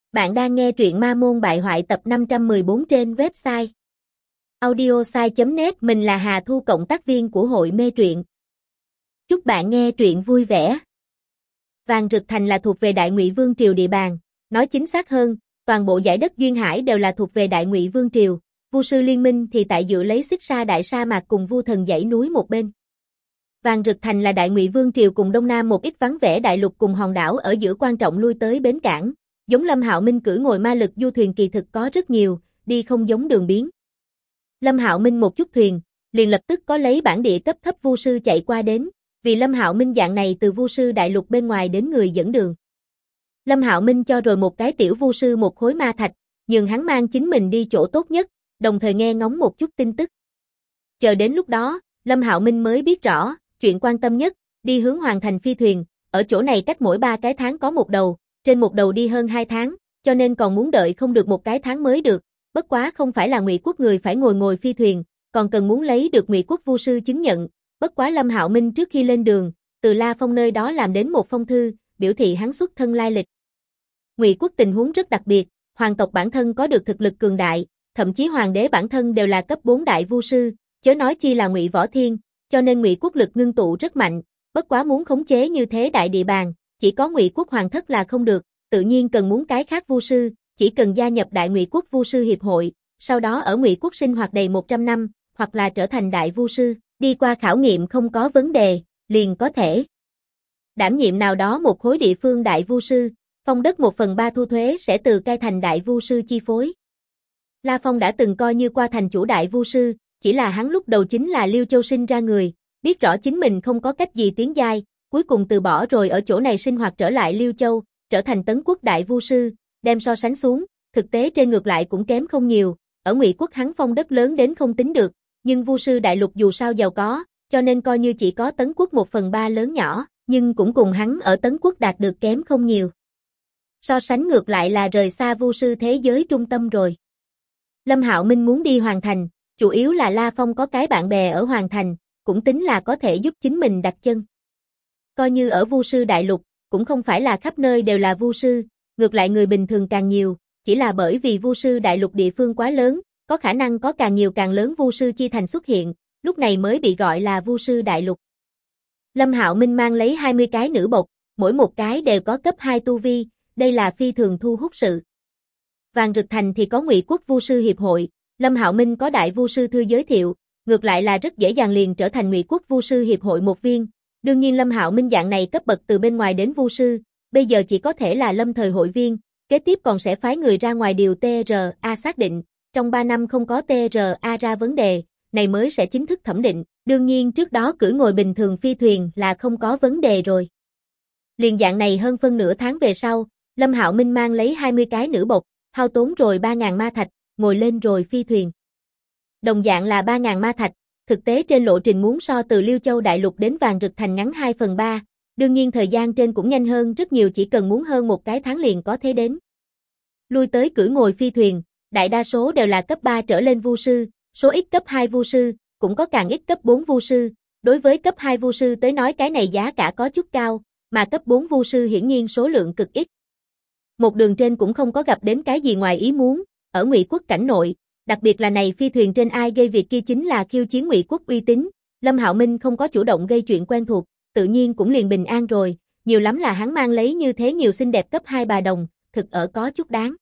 Bạn đang nghe truyện Ma Môn Bại Hoại tập 514 trên website audiosai.net. Mình là Hà Thu, cộng tác viên của hội mê truyện. Chúc bạn nghe truyện vui vẻ. Vàng Rực Thành là thuộc về Đại Ngụy Vương triều địa bàn, nói chính xác hơn, toàn bộ dải đất duyên hải đều là thuộc về Đại Ngụy Vương triều. Vu sư liên minh thì tại dựa lấy Xích Sa đại sa mạc cùng Vu thần dãy núi một bên. Vàng Rực Thành là Đại Ngụy Vương triều cùng Đông Nam một ít vắng vẻ đại lục cùng hòn đảo ở giữa quan trọng lui tới bến cảng. Giống Lâm Hạo Minh cưỡi ngồi ma lực du thuyền kỳ thực có rất nhiều, đi không giống đường biến. Lâm Hạo Minh một chút thuyền, liền lập tức có lấy bản địa cấp thấp vu sư chạy qua đến, vì Lâm Hạo Minh dạng này từ vu sư đại lục bên ngoài đến người dẫn đường. Lâm Hạo Minh cho rồi một cái tiểu vu sư một khối ma thạch, nhường hắn mang chính mình đi chỗ tốt nhất, đồng thời nghe ngóng một chút tin tức. Chờ đến lúc đó, Lâm Hạo Minh mới biết rõ, chuyện quan tâm nhất, đi hướng Hoàng Thành phi thuyền, ở chỗ này cách mỗi 3 cái tháng có một đầu. Trên một đầu đi hơn 2 tháng, cho nên còn muốn đợi không được một cái tháng mới được, bất quá không phải là Ngụy quốc người phải ngồi phi thuyền, còn cần muốn lấy được Ngụy quốc vu sư chứng nhận, bất quá Lâm Hạo Minh trước khi lên đường, từ La Phong nơi đó làm đến một phong thư, biểu thị hắn xuất thân lai lịch. Ngụy quốc tình huống rất đặc biệt, hoàng tộc bản thân có được thực lực cường đại, thậm chí hoàng đế bản thân đều là cấp 4 đại vu sư, chớ nói chi là Ngụy Võ Thiên, cho nên Ngụy quốc lực ngưng tụ rất mạnh, bất quá muốn khống chế như thế đại địa bàn, chỉ có Ngụy quốc hoàng thất là không được, tự nhiên cần muốn cái khác vu sư, chỉ cần gia nhập Đại Ngụy quốc vu sư hiệp hội, sau đó ở Ngụy quốc sinh hoạt đầy 100 năm, hoặc là trở thành đại vu sư, đi qua khảo nghiệm không có vấn đề, liền có thể đảm nhiệm nào đó một khối địa phương đại vu sư, phong đất 1/3 thu thuế sẽ từ cai thành đại vu sư chi phối. La Phong đã từng coi như qua thành chủ đại vu sư, chỉ là hắn lúc đầu chính là Liêu Châu sinh ra người, biết rõ chính mình không có cách gì tiến giai, cuối cùng từ bỏ rồi ở chỗ này sinh hoạt trở lại Liêu Châu, trở thành Tấn quốc đại vu sư, đem so sánh xuống, thực tế trên ngược lại cũng kém không nhiều, ở Ngụy quốc hắn phong đất lớn đến không tính được, nhưng vu sư đại lục dù sao giàu có, cho nên coi như chỉ có Tấn quốc 1/3 lớn nhỏ, nhưng cũng cùng hắn ở Tấn quốc đạt được kém không nhiều. So sánh ngược lại là rời xa vu sư thế giới trung tâm rồi. Lâm Hạo Minh muốn đi Hoàng Thành, chủ yếu là La Phong có cái bạn bè ở Hoàng Thành, cũng tính là có thể giúp chính mình đặt chân. Coi như ở vu sư đại lục, cũng không phải là khắp nơi đều là vu sư, ngược lại người bình thường càng nhiều, chỉ là bởi vì vu sư đại lục địa phương quá lớn, có khả năng có càng nhiều càng lớn vu sư chi thành xuất hiện, lúc này mới bị gọi là vu sư đại lục. Lâm Hạo Minh mang lấy 20 cái nữ bộc, mỗi một cái đều có cấp 2 tu vi, đây là phi thường thu hút sự. Vàng Rực Thành thì có Ngụy quốc vu sư hiệp hội, Lâm Hạo Minh có đại vu sư thư giới thiệu, ngược lại là rất dễ dàng liền trở thành Ngụy quốc vu sư hiệp hội một viên. Đương nhiên Lâm Hạo Minh dạng này cấp bậc từ bên ngoài đến vu sư, bây giờ chỉ có thể là lâm thời hội viên, kế tiếp còn sẽ phái người ra ngoài điều TRA xác định, trong 3 năm không có TRA ra vấn đề, này mới sẽ chính thức thẩm định, đương nhiên trước đó cưỡi ngồi bình thường phi thuyền là không có vấn đề rồi. Liền dạng này hơn phân nửa tháng về sau, Lâm Hạo Minh mang lấy 20 cái nữ bộc, hao tốn rồi 3.000 ma thạch, ngồi lên rồi phi thuyền. Đồng dạng là 3.000 ma thạch, thực tế trên lộ trình muốn so từ Liêu Châu đại lục đến Vàng Rực Thành ngắn 2/3, đương nhiên thời gian trên cũng nhanh hơn rất nhiều, chỉ cần muốn hơn một cái tháng liền có thể đến. Lui tới cưỡi ngồi phi thuyền, đại đa số đều là cấp 3 trở lên vu sư, số ít cấp 2 vu sư, cũng có càng ít cấp 4 vu sư, đối với cấp 2 vu sư tới nói cái này giá cả có chút cao, mà cấp 4 vu sư hiển nhiên số lượng cực ít. Một đường trên cũng không có gặp đến cái gì ngoài ý muốn, ở Ngụy quốc cảnh nội, đặc biệt là này phi thuyền trên ai gây việc kia chính là khiêu chiến Ngụy quốc uy tín, Lâm Hạo Minh không có chủ động gây chuyện quen thuộc, tự nhiên cũng liền bình an rồi, nhiều lắm là hắn mang lấy như thế nhiều xinh đẹp cấp 2 bà đồng, thực ở có chút đáng.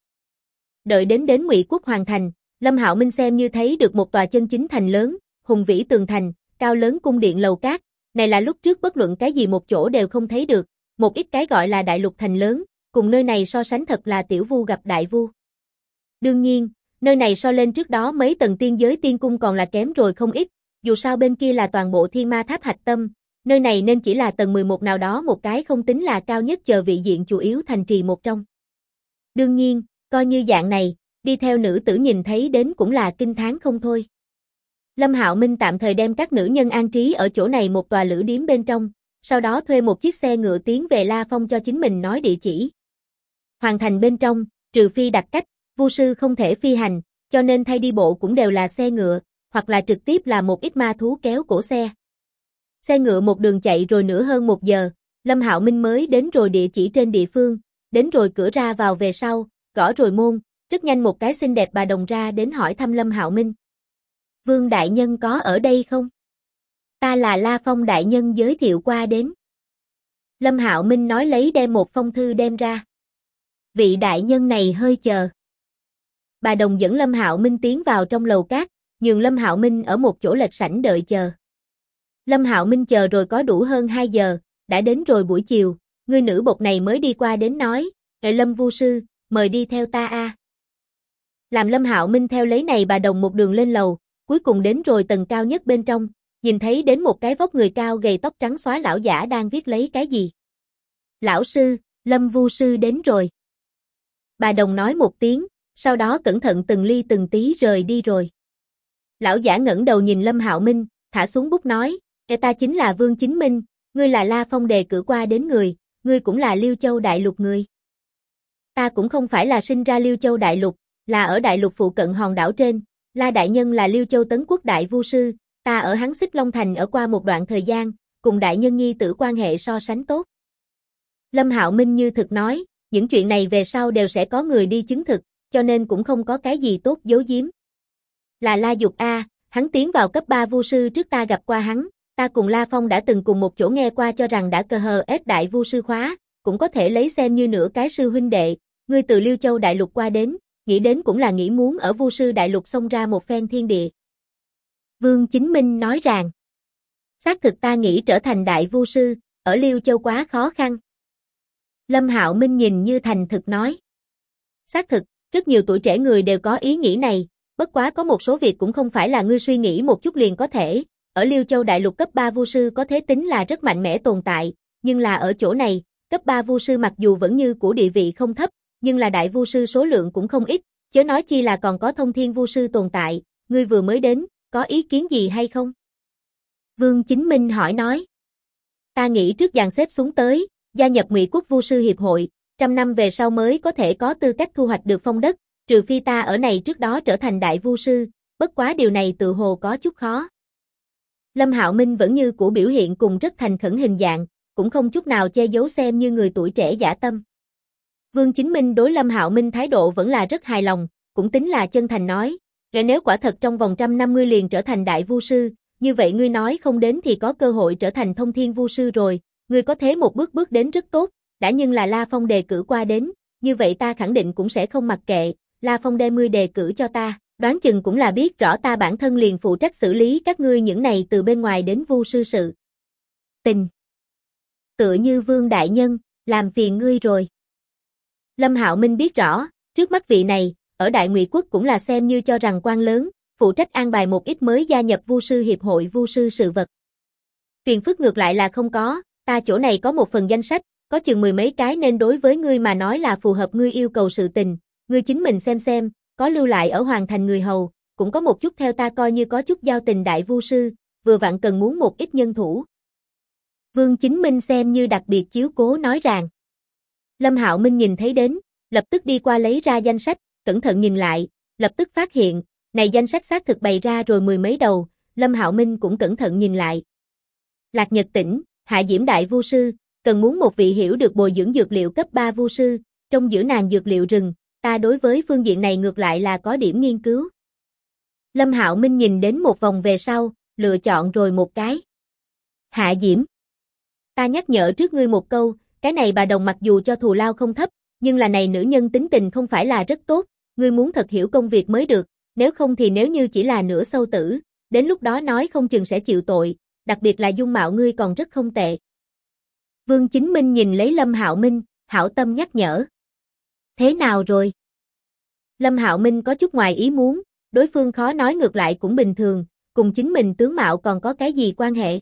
Đợi đến Ngụy quốc hoàn thành, Lâm Hạo Minh xem như thấy được một tòa chân chính thành lớn, hùng vĩ tường thành, cao lớn cung điện lầu cát, này là lúc trước bất luận cái gì một chỗ đều không thấy được, một ít cái gọi là đại lục thành lớn, cùng nơi này so sánh thật là tiểu vu gặp đại vu. Đương nhiên, nơi này so lên trước đó mấy tầng tiên giới tiên cung còn là kém rồi không ít, dù sao bên kia là toàn bộ thiên ma tháp hạch tâm, nơi này nên chỉ là tầng 11 nào đó một cái không tính là cao nhất chờ vị diện chủ yếu thành trì một trong. Đương nhiên, coi như dạng này, đi theo nữ tử nhìn thấy đến cũng là kinh thán không thôi. Lâm Hạo Minh tạm thời đem các nữ nhân an trí ở chỗ này một tòa lữ điếm bên trong, sau đó thuê một chiếc xe ngựa tiến về La Phong cho chính mình nói địa chỉ. Hoàng thành bên trong, trừ phi đặc cách, vu sư không thể phi hành, cho nên thay đi bộ cũng đều là xe ngựa, hoặc là trực tiếp là một ít ma thú kéo cổ xe. Xe ngựa một đường chạy rồi nửa hơn 1 giờ, Lâm Hạo Minh mới đến rồi địa chỉ trên địa phương, đến rồi cửa ra vào về sau, gõ rồi môn, rất nhanh một cái xinh đẹp bà đồng ra đến hỏi thăm Lâm Hạo Minh. Vương đại nhân có ở đây không? Ta là La Phong đại nhân giới thiệu qua đến. Lâm Hạo Minh nói lấy đem một phong thư đem ra. Vị đại nhân này hơi chờ. Bà đồng dẫn Lâm Hạo Minh tiến vào trong lầu cát, nhường Lâm Hạo Minh ở một chỗ lệch sảnh đợi chờ. Lâm Hạo Minh chờ rồi có đủ hơn 2 giờ, đã đến rồi buổi chiều, người nữ bột này mới đi qua đến nói, Lâm Vu sư, mời đi theo ta a. Làm Lâm Hạo Minh theo lấy này bà đồng một đường lên lầu, cuối cùng đến rồi tầng cao nhất bên trong, nhìn thấy đến một cái vóc người cao gầy tóc trắng xóa lão giả đang viết lấy cái gì. Lão sư, Lâm Vu sư đến rồi. Bà đồng nói một tiếng, sau đó cẩn thận từng ly từng tí rời đi rồi. Lão giả ngẩng đầu nhìn Lâm Hạo Minh, thả xuống bút nói, ta chính là Vương Chính Minh, ngươi là La Phong đề cử qua đến người, ngươi cũng là Liêu Châu Đại Lục người. Ta cũng không phải là sinh ra Liêu Châu Đại Lục, là ở Đại Lục phụ cận hòn đảo trên, La Đại Nhân là Liêu Châu Tấn Quốc Đại Vu Sư, ta ở hắn Xích Long Thành ở qua một đoạn thời gian, cùng Đại Nhân nhi tử quan hệ so sánh tốt. Lâm Hạo Minh như thực nói, những chuyện này về sau đều sẽ có người đi chứng thực, cho nên cũng không có cái gì tốt giấu giếm. Là La Dục A, hắn tiến vào cấp 3 Vu Sư trước ta gặp qua hắn, ta cùng La Phong đã từng cùng một chỗ nghe qua cho rằng đã cờ hờ ép Đại Vu Sư khóa, cũng có thể lấy xem như nửa cái sư huynh đệ, ngươi từ Liêu Châu Đại Lục qua đến, nghĩ đến cũng là nghĩ muốn ở Vu Sư Đại Lục xông ra một phen thiên địa. Vương Chính Minh nói rằng, xác thực ta nghĩ trở thành Đại Vu Sư, ở Liêu Châu quá khó khăn. Lâm Hạo Minh nhìn như thành thực nói. Xác thực, rất nhiều tuổi trẻ người đều có ý nghĩ này, bất quá có một số việc cũng không phải là ngươi suy nghĩ một chút liền có thể, ở Liêu Châu Đại Lục cấp 3 Vu Sư có thể tính là rất mạnh mẽ tồn tại, nhưng là ở chỗ này, cấp 3 Vu Sư mặc dù vẫn như của địa vị không thấp, nhưng là Đại Vu Sư số lượng cũng không ít, chớ nói chi là còn có Thông Thiên Vu Sư tồn tại, ngươi vừa mới đến, có ý kiến gì hay không? Vương Chính Minh hỏi nói. Ta nghĩ trước dàn xếp xuống tới, gia nhập Ngụy Quốc Vu Sư Hiệp hội, 100 năm về sau mới có thể có tư cách thu hoạch được phong đất, trừ phi ta ở này trước đó trở thành Đại Vu Sư, bất quá điều này tự hồ có chút khó. Lâm Hạo Minh vẫn như cũ biểu hiện cùng rất thành khẩn hình dạng, cũng không chút nào che giấu xem như người tuổi trẻ dã tâm. Vương Chính Minh đối Lâm Hạo Minh thái độ vẫn là rất hài lòng, cũng tính là chân thành nói, nếu quả thật trong vòng 150 liền trở thành Đại Vu Sư, như vậy ngươi nói không đến thì có cơ hội trở thành Thông Thiên Vu Sư rồi, ngươi có thế một bước bước đến rất tốt, đã nhưng là La Phong đề cử qua đến, như vậy ta khẳng định cũng sẽ không mặc kệ, La Phong đem ngươi đề cử cho ta, đoán chừng cũng là biết rõ ta bản thân liền phụ trách xử lý các ngươi những này từ bên ngoài đến Vu Sư sự tình. Tựa như Vương đại nhân, làm phiền ngươi rồi. Lâm Hạo Minh biết rõ, trước mắt vị này, ở Đại Ngụy Quốc cũng là xem như cho rằng quan lớn, phụ trách an bài một ít mới gia nhập Vu Sư Hiệp hội Vu Sư sự vật. Phiền phức ngược lại là không có, ta chỗ này có một phần danh sách, có chừng 10 mấy cái nên đối với ngươi mà nói là phù hợp ngươi yêu cầu sự tình, ngươi chính mình xem, có lưu lại ở Hoàng Thành người hầu, cũng có một chút theo ta coi như có chút giao tình Đại Vu Sư, vừa vặn cần muốn một ít nhân thủ. Vương Chính Minh xem như đặc biệt chiếu cố nói rằng. Lâm Hạo Minh nhìn thấy đến, lập tức đi qua lấy ra danh sách, cẩn thận nhìn lại, lập tức phát hiện, này danh sách xác thực bày ra rồi 10 mấy đầu, Lâm Hạo Minh cũng cẩn thận nhìn lại. Lạc Nhật tỉnh, Hạ Diễm Đại Vu Sư, cần muốn một vị hiểu được bồi dưỡng dược liệu cấp 3 Vu Sư, trong giữa nàng dược liệu rừng, ta đối với phương diện này ngược lại là có điểm nghiên cứu. Lâm Hạo Minh nhìn đến một vòng về sau, lựa chọn rồi một cái. Hạ Diễm. Ta nhắc nhở trước ngươi một câu, cái này bà đồng mặc dù cho thù lao không thấp, nhưng là này nữ nhân tính tình không phải là rất tốt, ngươi muốn thật hiểu công việc mới được, nếu không thì nếu như chỉ là nửa sâu tử, đến lúc đó nói không chừng sẽ chịu tội, đặc biệt là dung mạo ngươi còn rất không tệ. Vương Chính Minh nhìn lấy Lâm Hạo Minh, hảo tâm nhắc nhở. Thế nào rồi? Lâm Hạo Minh có chút ngoài ý muốn, đối phương khó nói ngược lại cũng bình thường, cùng chính mình tướng mạo còn có cái gì quan hệ?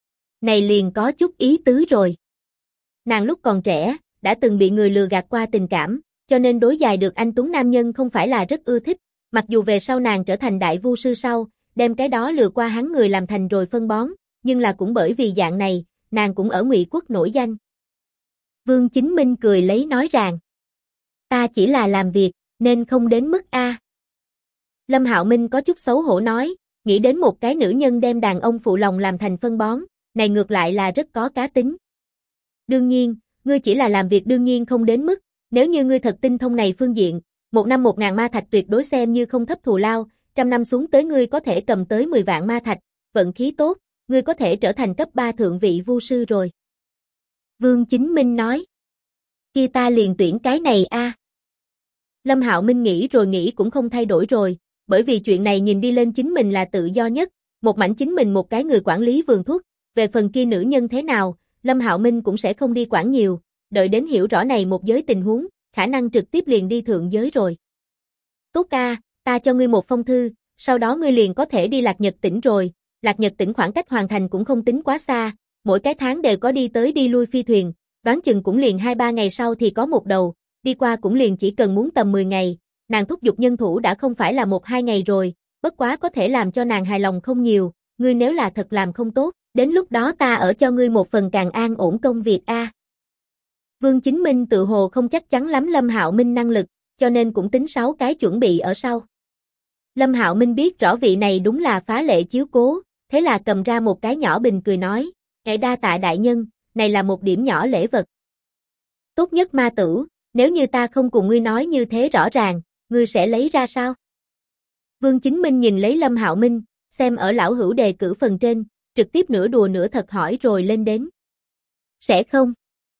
Này liền có chút ý tứ rồi. Nàng lúc còn trẻ, đã từng bị người lừa gạt qua tình cảm, cho nên đối dài được anh tuấn nam nhân không phải là rất ưa thích, mặc dù về sau nàng trở thành Đại Vu Sư sau, đem cái đó lừa qua hắn người làm thành rồi phân bón, nhưng là cũng bởi vì dạng này, nàng cũng ở Ngụy Quốc nổi danh. Vương Chính Minh cười lấy nói rằng, ta chỉ là làm việc, nên không đến mức A. Lâm Hạo Minh có chút xấu hổ nói, nghĩ đến một cái nữ nhân đem đàn ông phụ lòng làm thành phân bón, này ngược lại là rất có cá tính. Đương nhiên, ngươi chỉ là làm việc đương nhiên không đến mức, Nếu như ngươi thật tinh thông này phương diện, một năm 1.000 ma thạch tuyệt đối xem như không thấp thù lao, trăm năm xuống tới ngươi có thể cầm tới 10 vạn ma thạch, vận khí tốt, ngươi có thể trở thành cấp 3 thượng vị vu sư rồi. Vương Chính Minh nói. Kia ta liền tuyển cái này a. Lâm Hạo Minh nghĩ rồi nghĩ cũng không thay đổi rồi, bởi vì chuyện này nhìn đi lên chính mình là tự do nhất, một mảnh chính mình một cái người quản lý vườn thuốc, về phần kia nữ nhân thế nào, Lâm Hạo Minh cũng sẽ không đi quản nhiều, đợi đến hiểu rõ này một giới tình huống, khả năng trực tiếp liền đi thượng giới rồi. Tốt ca, ta cho ngươi một phong thư, sau đó ngươi liền có thể đi Lạc Nhật tỉnh rồi, Lạc Nhật tỉnh khoảng cách hoàn thành cũng không tính quá xa, mỗi cái tháng đều có đi tới đi lui phi thuyền, đoán chừng cũng liền 2-3 ngày sau thì có một đầu, đi qua cũng liền chỉ cần muốn tầm 10 ngày, nàng thúc giục nhân thủ đã không phải là 1-2 ngày rồi, bất quá có thể làm cho nàng hài lòng không nhiều, ngươi nếu là thật làm không tốt, đến lúc đó ta ở cho ngươi một phần càng an ổn công việc a. Vương Chính Minh tự hồ không chắc chắn lắm Lâm Hạo Minh năng lực, cho nên cũng tính 6 cái chuẩn bị ở sau. Lâm Hạo Minh biết rõ vị này đúng là phá lệ chiếu cố, thế là cầm ra một cái nhỏ bình cười nói, ngài đa tạ đại nhân, này là một điểm nhỏ lễ vật. Tốt nhất ma tử, nếu như ta không cùng ngươi nói như thế rõ ràng, ngươi sẽ lấy ra sao? Vương Chính Minh nhìn lấy Lâm Hạo Minh, xem ở lão hữu đề cử phần trên, trực tiếp nửa đùa nửa thật hỏi rồi lên đến. Sẽ không?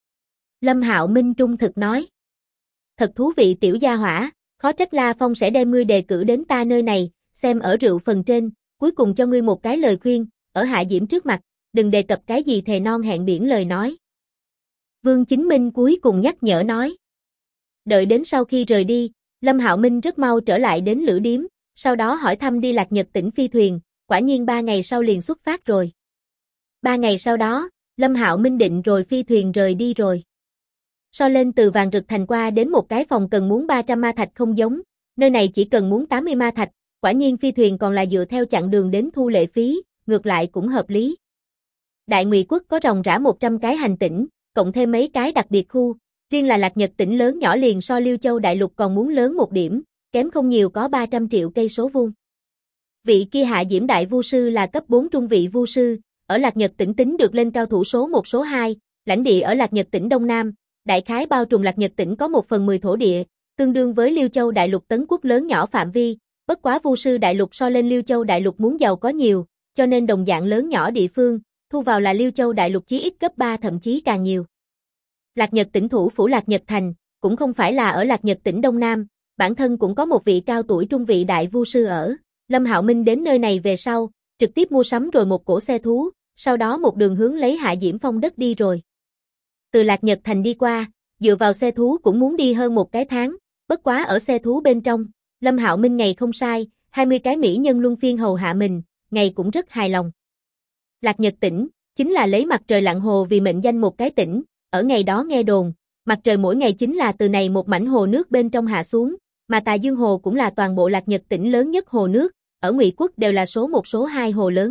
Lâm Hạo Minh trung thực nói. Thật thú vị tiểu gia hỏa, khó trách La Phong sẽ đem ngươi đề cử đến ta nơi này, xem ở rượu phần trên, cuối cùng cho ngươi một cái lời khuyên, ở Hạ Diễm trước mặt, đừng đề cập cái gì thề non hẹn biển lời nói. Vương Chính Minh cuối cùng nhắc nhở nói. Đợi đến sau khi rời đi, Lâm Hạo Minh rất mau trở lại đến lữ điếm, sau đó hỏi thăm đi Lạc Nhật tỉnh phi thuyền, quả nhiên 3 ngày sau liền xuất phát rồi. 3 ngày sau đó, Lâm Hạo Minh định rồi phi thuyền rời đi rồi. So lên từ Vàng Rực Thành qua đến một cái phòng cần muốn 300 ma thạch không giống, nơi này chỉ cần muốn 80 ma thạch, quả nhiên phi thuyền còn là dựa theo chặng đường đến thu lệ phí, ngược lại cũng hợp lý. Đại Ngụy Quốc có ròng rã 100 cái hành tỉnh, cộng thêm mấy cái đặc biệt khu, riêng là Lạc Nhật tỉnh lớn nhỏ liền so Liêu Châu đại lục còn muốn lớn một điểm, kém không nhiều có 300 triệu cây số vuông. Vị kia Hạ Diễm đại vu sư là cấp 4 trung vị vu sư, ở Lạc Nhật tỉnh tính được lên cao thủ số 1 số 2, lãnh địa ở Lạc Nhật tỉnh Đông Nam, đại khái bao trùm Lạc Nhật tỉnh có 1/10 thổ địa, tương đương với Liêu Châu đại lục tấn quốc lớn nhỏ phạm vi, bất quá vu sư đại lục so lên Liêu Châu đại lục muốn giàu có nhiều, cho nên đồng dạng lớn nhỏ địa phương, thu vào là Liêu Châu đại lục chí ít gấp 3 thậm chí càng nhiều. Lạc Nhật tỉnh thủ phủ Lạc Nhật Thành, cũng không phải là ở Lạc Nhật tỉnh Đông Nam, bản thân cũng có một vị cao tuổi trung vị đại vu sư ở. Lâm Hạo Minh đến nơi này về sau, trực tiếp mua sắm rồi một cỗ xe thú, sau đó một đường hướng lấy Hạ Diễm Phong đất đi rồi. Từ Lạc Nhật Thành đi qua, dựa vào xe thú cũng muốn đi hơn một cái tháng, bất quá ở xe thú bên trong, Lâm Hạo Minh ngày không sai, 20 cái mỹ nhân luân phiên hầu hạ mình, ngày cũng rất hài lòng. Lạc Nhật tỉnh, chính là lấy mặt trời lặn hồ vì mệnh danh một cái tỉnh, ở ngày đó nghe đồn, mặt trời mỗi ngày chính là từ này một mảnh hồ nước bên trong hạ xuống, mà Tà Dương Hồ cũng là toàn bộ Lạc Nhật tỉnh lớn nhất hồ nước, ở Ngụy Quốc đều là số 1 số 2 hồ lớn.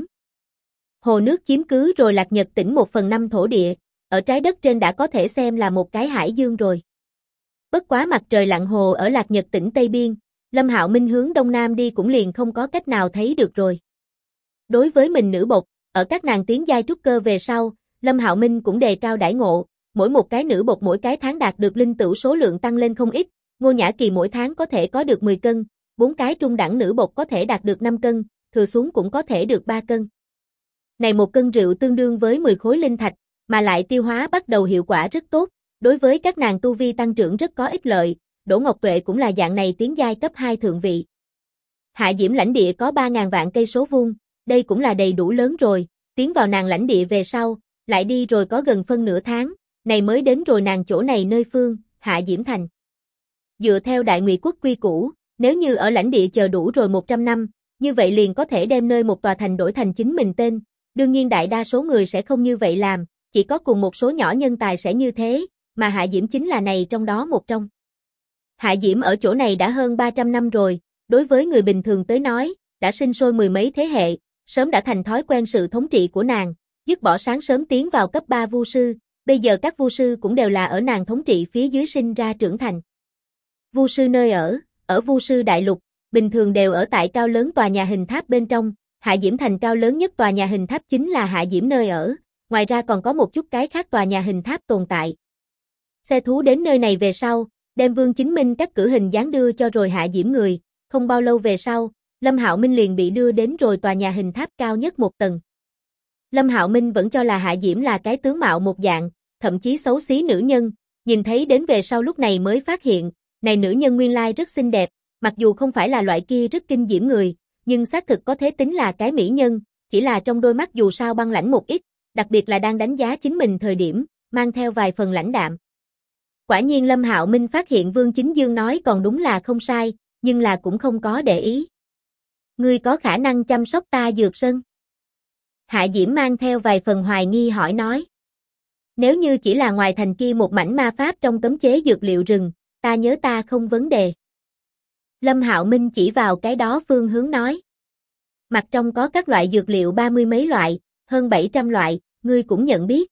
Hồ nước chiếm cứ rồi Lạc Nhật tỉnh 1/5 thổ địa, ở trái đất trên đã có thể xem là một cái hải dương rồi. Bất quá mặt trời lặn hồ ở Lạc Nhật tỉnh Tây Biên, Lâm Hạo Minh hướng đông nam đi cũng liền không có cách nào thấy được rồi. Đối với mình nữ bột, ở các nàng tiến giai trúc cơ về sau, Lâm Hạo Minh cũng đề cao đãi ngộ, mỗi một cái nữ bột mỗi cái tháng đạt được linh tửu số lượng tăng lên không ít, Ngô Nhã Kỳ mỗi tháng có thể có được 10 cân, 4 cái trung đẳng nữ bột có thể đạt được 5 cân, thừa xuống cũng có thể được 3 cân. Này 1 cân rượu tương đương với 10 khối linh thạch, mà lại tiêu hóa bắt đầu hiệu quả rất tốt, đối với các nàng tu vi tăng trưởng rất có ích lợi, Đỗ Ngọc Tuệ cũng là dạng này tiến giai cấp 2 thượng vị. Hạ Diễm lãnh địa có 3.000 vạn cây số vuông, đây cũng là đầy đủ lớn rồi, tiến vào nàng lãnh địa về sau, lại đi rồi có gần phân nửa tháng, này mới đến rồi nàng chỗ này nơi phương, Hạ Diễm Thành. Dựa theo Đại Ngụy Quốc quy củ, nếu như ở lãnh địa chờ đủ rồi 100 năm, như vậy liền có thể đem nơi một tòa thành đổi thành chính mình tên, đương nhiên đại đa số người sẽ không như vậy làm, chỉ có cùng một số nhỏ nhân tài sẽ như thế, mà Hạ Diễm chính là này trong đó một trong. Hạ Diễm ở chỗ này đã hơn 300 năm rồi, đối với người bình thường tới nói, đã sinh sôi mười mấy thế hệ, sớm đã thành thói quen sự thống trị của nàng, dứt bỏ sáng sớm tiến vào cấp 3 vu sư, bây giờ các vu sư cũng đều là ở nàng thống trị phía dưới sinh ra trưởng thành. Vu sư nơi ở vu sư đại lục, bình thường đều ở tại cao lớn tòa nhà hình tháp bên trong, Hạ Diễm Thành cao lớn nhất tòa nhà hình tháp chính là Hạ Diễm nơi ở, ngoài ra còn có một chút cái khác tòa nhà hình tháp tồn tại. Xe thú đến nơi này về sau, đem Vương Chính Minh cắt cử hình dáng đưa cho rồi hạ diễm người, không bao lâu về sau, Lâm Hạo Minh liền bị đưa đến rồi tòa nhà hình tháp cao nhất một tầng. Lâm Hạo Minh vẫn cho là hạ diễm là cái tướng mạo một dạng, thậm chí xấu xí nữ nhân, nhìn thấy đến về sau lúc này mới phát hiện, này nữ nhân nguyên lai rất xinh đẹp, mặc dù không phải là loại kia rất kinh diễm người, nhưng xác thực có thể tính là cái mỹ nhân, chỉ là trong đôi mắt dù sao băng lãnh một ít, đặc biệt là đang đánh giá chính mình thời điểm, mang theo vài phần lãnh đạm. Quả nhiên Lâm Hạo Minh phát hiện Vương Chính Dương nói còn đúng là không sai, nhưng là cũng không có để ý. Ngươi có khả năng chăm sóc ta dược sơn? Hạ Diễm mang theo vài phần hoài nghi hỏi nói. Nếu như chỉ là ngoài thành kia một mảnh ma pháp trong cấm chế dược liệu rừng, ta nhớ ta không vấn đề. Lâm Hạo Minh chỉ vào cái đó phương hướng nói. Mặt trong có các loại dược liệu 30 mấy loại, hơn 700 loại, ngươi cũng nhận biết.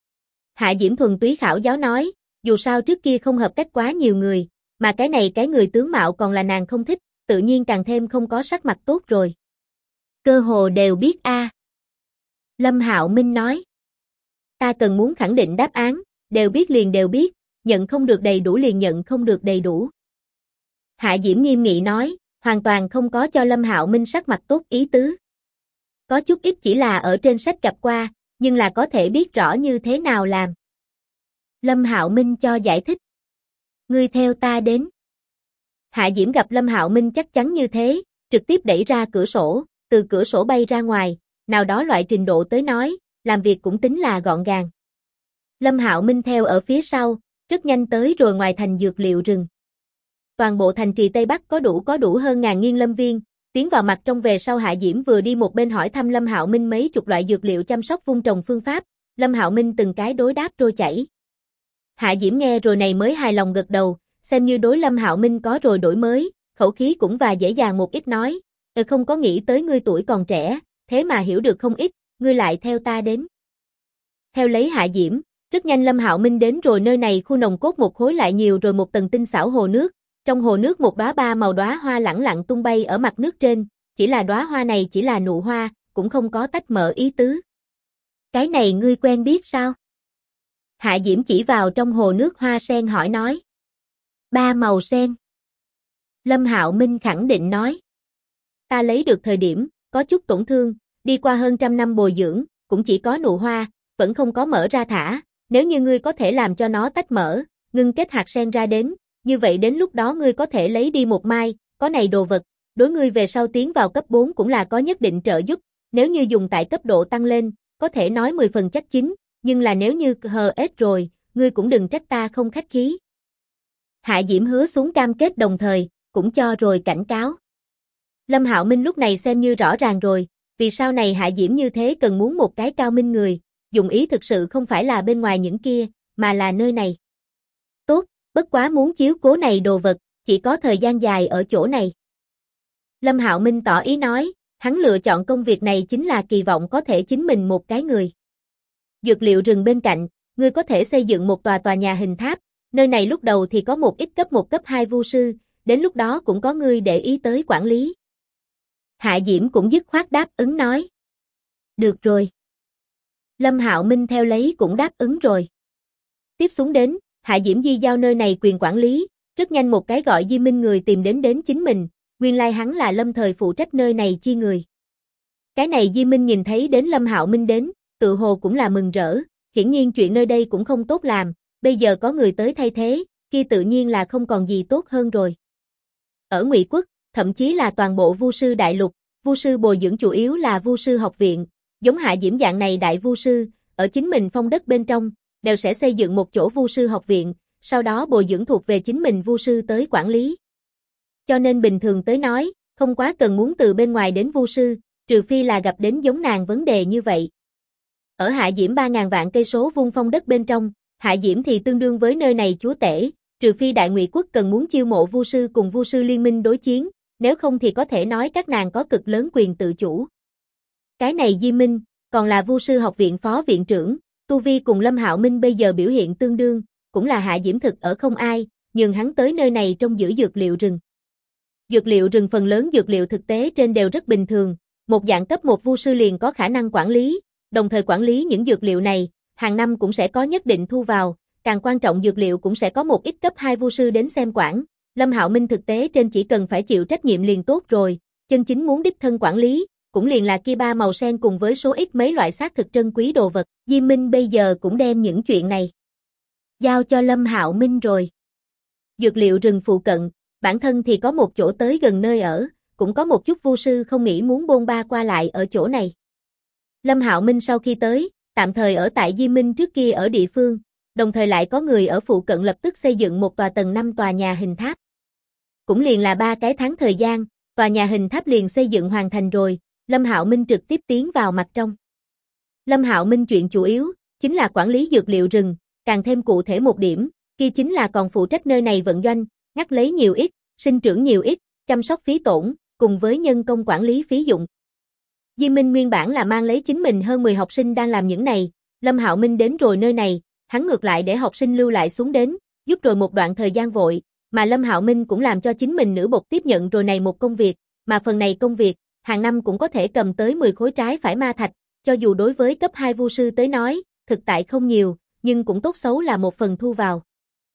Hạ Diễm thuần túy khảo giáo nói, dù sao trước kia không hợp cách quá nhiều người, mà cái này cái người tướng mạo còn là nàng không thích, tự nhiên càng thêm không có sắc mặt tốt rồi. Cơ hồ đều biết a. Lâm Hạo Minh nói. Ta cần muốn khẳng định đáp án, đều biết liền đều biết, nhận không được đầy đủ liền nhận không được đầy đủ. Hạ Diễm nghiêm nghị nói, hoàn toàn không có cho Lâm Hạo Minh sắc mặt tốt ý tứ. Có chút ít chỉ là ở trên sách gặp qua, nhưng là có thể biết rõ như thế nào làm. Lâm Hạo Minh cho giải thích. Ngươi theo ta đến. Hạ Diễm gặp Lâm Hạo Minh chắc chắn như thế, trực tiếp đẩy ra cửa sổ, từ cửa sổ bay ra ngoài, nào đó loại trình độ tới nói, làm việc cũng tính là gọn gàng. Lâm Hạo Minh theo ở phía sau, rất nhanh tới rồi ngoài thành dược liệu rừng. Toàn bộ thành trì Tây Bắc có đủ hơn ngàn nghiên lâm viên, tiến vào mặt trong về sau Hạ Diễm vừa đi một bên hỏi thăm Lâm Hạo Minh mấy chục loại dược liệu chăm sóc vun trồng phương pháp, Lâm Hạo Minh từng cái đối đáp trôi chảy. Hạ Diễm nghe rồi này mới hài lòng gật đầu, xem như đối Lâm Hạo Minh có rồi đổi mới, khẩu khí cũng và dễ dàng một ít nói, không có nghĩ tới ngươi tuổi còn trẻ, thế mà hiểu được không ít, ngươi lại theo ta đến. Theo lấy Hạ Diễm, rất nhanh Lâm Hạo Minh đến rồi nơi này khu nồng cốt một khối lại nhiều rồi một tầng tinh xảo hồ nước, trong hồ nước một đóa ba màu đóa hoa lẳng lặng tung bay ở mặt nước trên, chỉ là đóa hoa này chỉ là nụ hoa, cũng không có tách mở ý tứ. Cái này ngươi quen biết sao? Hạ Diễm chỉ vào trong hồ nước hoa sen hỏi nói. Ba màu sen. Lâm Hạo Minh khẳng định nói. Ta lấy được thời điểm, có chút tổn thương, đi qua hơn trăm năm bồi dưỡng, cũng chỉ có nụ hoa, vẫn không có mở ra thả, nếu như ngươi có thể làm cho nó tách mở, ngưng kết hạt sen ra đến, như vậy đến lúc đó ngươi có thể lấy đi một mai, có này đồ vật, đối ngươi về sau tiến vào cấp 4 cũng là có nhất định trợ giúp, nếu như dùng tại cấp độ tăng lên, có thể nói 10 phần chắc chín, nhưng là nếu như hết rồi, ngươi cũng đừng trách ta không khách khí. Hạ Diễm hứa xuống cam kết đồng thời, cũng cho rồi cảnh cáo. Lâm Hạo Minh lúc này xem như rõ ràng rồi, vì sau này Hạ Diễm như thế cần muốn một cái cao minh người, dụng ý thực sự không phải là bên ngoài những kia, mà là nơi này. Tốt, bất quá muốn chiếu cố này đồ vật, chỉ có thời gian dài ở chỗ này. Lâm Hạo Minh tỏ ý nói, hắn lựa chọn công việc này chính là kỳ vọng có thể chính mình một cái người. Dược liệu rừng bên cạnh, ngươi có thể xây dựng một tòa nhà hình tháp, nơi này lúc đầu thì có một ít cấp 1 cấp 2 vu sư, đến lúc đó cũng có ngươi để ý tới quản lý. Hạ Diễm cũng dứt khoát đáp ứng nói. Được rồi. Lâm Hạo Minh theo lấy cũng đáp ứng rồi. Tiếp xuống đến, Hạ Diễm di giao nơi này quyền quản lý, rất nhanh một cái gọi Di Minh người tìm đến chính mình, nguyên lai hắn là lâm thời phụ trách nơi này chi người. Cái này Di Minh nhìn thấy đến Lâm Hạo Minh đến, tự hồ cũng là mừng rỡ, hiển nhiên chuyện nơi đây cũng không tốt làm, bây giờ có người tới thay thế, kia tự nhiên là không còn gì tốt hơn rồi. Ở Ngụy Quốc, thậm chí là toàn bộ vu sư đại lục, vu sư bồi dưỡng chủ yếu là vu sư học viện, giống Hạ Diễm dạng này đại vu sư, ở chính mình phong đất bên trong, đều sẽ xây dựng một chỗ vu sư học viện, sau đó bồi dưỡng thuộc về chính mình vu sư tới quản lý. Cho nên bình thường tới nói, không quá cần muốn từ bên ngoài đến vu sư, trừ phi là gặp đến giống nàng vấn đề như vậy. Ở Hạ Diễm 3.000 vạn cây số vuông phong đất bên trong, Hạ Diễm thì tương đương với nơi này chúa tể, trừ phi Đại Ngụy Quốc cần muốn chiêu mộ vu sư cùng vu sư liên minh đối chiến, nếu không thì có thể nói các nàng có cực lớn quyền tự chủ. Cái này Di Minh, còn là vu sư học viện phó viện trưởng, tu vi cùng Lâm Hạo Minh bây giờ biểu hiện tương đương, cũng là Hạ Diễm thực ở không ai, nhường hắn tới nơi này trong giữ dược liệu rừng. Dược liệu rừng phần lớn dược liệu thực tế trên đều rất bình thường, một dạng cấp 1 vu sư liền có khả năng quản lý, đồng thời quản lý những dược liệu này, hàng năm cũng sẽ có nhất định thu vào, càng quan trọng dược liệu cũng sẽ có một ít cấp 2 vu sư đến xem quản. Lâm Hạo Minh thực tế trên chỉ cần phải chịu trách nhiệm liền tốt rồi, chân chính muốn đích thân quản lý, cũng liền là kia 3 màu sen cùng với số ít mấy loại xác thực trân quý đồ vật. Diêm Minh bây giờ cũng đem những chuyện này giao cho Lâm Hạo Minh rồi. Dược liệu rừng phụ cận, bản thân thì có một chỗ tới gần nơi ở, cũng có một chút vu sư không nghĩ muốn bôn ba qua lại ở chỗ này. Lâm Hạo Minh sau khi tới, tạm thời ở tại Diêm Minh trước kia ở địa phương, đồng thời lại có người ở phụ cận lập tức xây dựng một tòa tầng 5 tòa nhà hình tháp. Cũng liền là 3 cái tháng thời gian, tòa nhà hình tháp liền xây dựng hoàn thành rồi, Lâm Hạo Minh trực tiếp tiến vào mặt trong. Lâm Hạo Minh chuyện chủ yếu chính là quản lý dược liệu rừng, càng thêm cụ thể một điểm, kia chính là còn phụ trách nơi này vận doanh, ngắt lấy nhiều ít, sinh trưởng nhiều ít, chăm sóc phí tổn, cùng với nhân công quản lý phí dụng. Diêm Minh nguyên bản là mang lấy chính mình hơn 10 học sinh đang làm những này, Lâm Hạo Minh đến rồi nơi này, hắn ngược lại để học sinh lưu lại xuống đến, giúp rồi một đoạn thời gian vội, mà Lâm Hạo Minh cũng làm cho chính mình nữ bột tiếp nhận rồi này một công việc, mà phần này công việc, hàng năm cũng có thể cầm tới 10 khối trái phải ma thạch, cho dù đối với cấp 2 vu sư tới nói, thực tại không nhiều, nhưng cũng tốt xấu là một phần thu vào.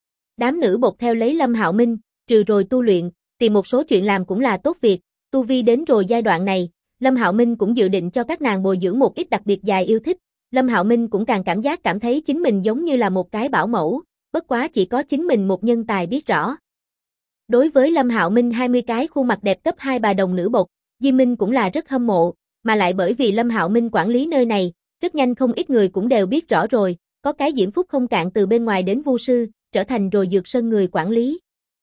Đám nữ bột theo lấy Lâm Hạo Minh, trừ rồi tu luyện, tìm một số chuyện làm cũng là tốt việc, tu vi đến rồi giai đoạn này, Lâm Hạo Minh cũng dự định cho các nàng bồi dưỡng một ít đặc biệt dài yêu thích. Lâm Hạo Minh cũng càng cảm thấy chính mình giống như là một cái bảo mẫu, bất quá chỉ có chính mình một nhân tài biết rõ. Đối với Lâm Hạo Minh 20 cái khuôn mặt đẹp cấp 2 bà đồng nữ bột, Diêm Minh cũng là rất hâm mộ, mà lại bởi vì Lâm Hạo Minh quản lý nơi này, rất nhanh không ít người cũng đều biết rõ rồi, có cái diễm phúc không cạn từ bên ngoài đến vu sư, trở thành rồi dược sơn người quản lý.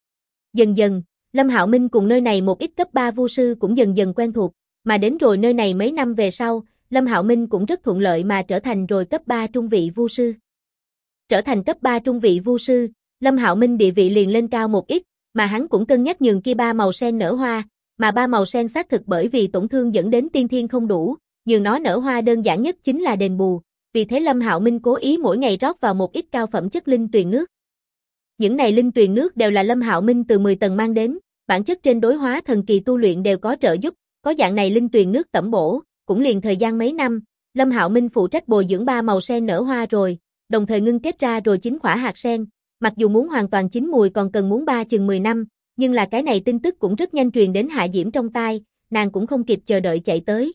Dần dần, Lâm Hạo Minh cùng nơi này một ít cấp 3 vu sư cũng dần dần quen thuộc, mà đến rồi nơi này mấy năm về sau, Lâm Hạo Minh cũng rất thuận lợi mà trở thành rồi cấp 3 trung vị vu sư. Trở thành cấp 3 trung vị vu sư, Lâm Hạo Minh địa vị liền lên cao một ít, mà hắn cũng cân nhắc nhường kia 3 màu sen nở hoa, mà 3 màu sen xác thực bởi vì tổn thương dẫn đến tiên thiên không đủ, nhường nó nở hoa đơn giản nhất chính là đền bù, vì thế Lâm Hạo Minh cố ý mỗi ngày rót vào một ít cao phẩm chất linh tuyền nước. Những này linh tuyền nước đều là Lâm Hạo Minh từ 10 tầng mang đến, bản chất trên đối hóa thần kỳ tu luyện đều có trợ giúp, có dạng này linh tuyền nước tẩm bổ, cũng liền thời gian mấy năm, Lâm Hạo Minh phụ trách bồi dưỡng 3 màu sen nở hoa rồi, đồng thời ngưng kết ra rồi 9 quả hạt sen, mặc dù muốn hoàn toàn chín mùi còn cần muốn 10 năm, nhưng là cái này tin tức cũng rất nhanh truyền đến Hạ Diễm trong tai, nàng cũng không kịp chờ đợi chạy tới.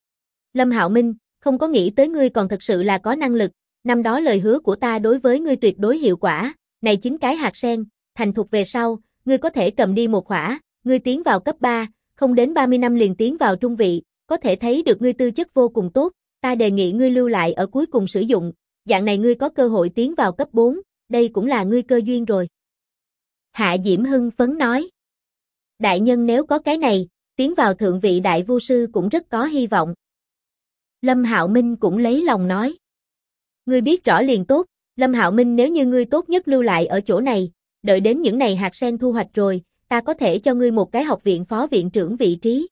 Lâm Hạo Minh, không có nghĩ tới ngươi còn thật sự là có năng lực, năm đó lời hứa của ta đối với ngươi tuyệt đối hiệu quả, này 9 cái hạt sen, thành thục về sau, ngươi có thể cầm đi một quả, ngươi tiến vào cấp 3, không đến 30 năm liền tiến vào trung vị, có thể thấy được ngươi tư chất vô cùng tốt, ta đề nghị ngươi lưu lại ở cuối cùng sử dụng, dạng này ngươi có cơ hội tiến vào cấp 4, đây cũng là ngươi cơ duyên rồi. Hạ Diễm hưng phấn nói. Đại nhân nếu có cái này, tiến vào thượng vị đại vu sư cũng rất có hy vọng. Lâm Hạo Minh cũng lấy lòng nói. Ngươi biết rõ liền tốt, Lâm Hạo Minh nếu như ngươi tốt nhất lưu lại ở chỗ này, đợi đến những này hạt sen thu hoạch rồi, ta có thể cho ngươi một cái học viện phó viện trưởng vị trí.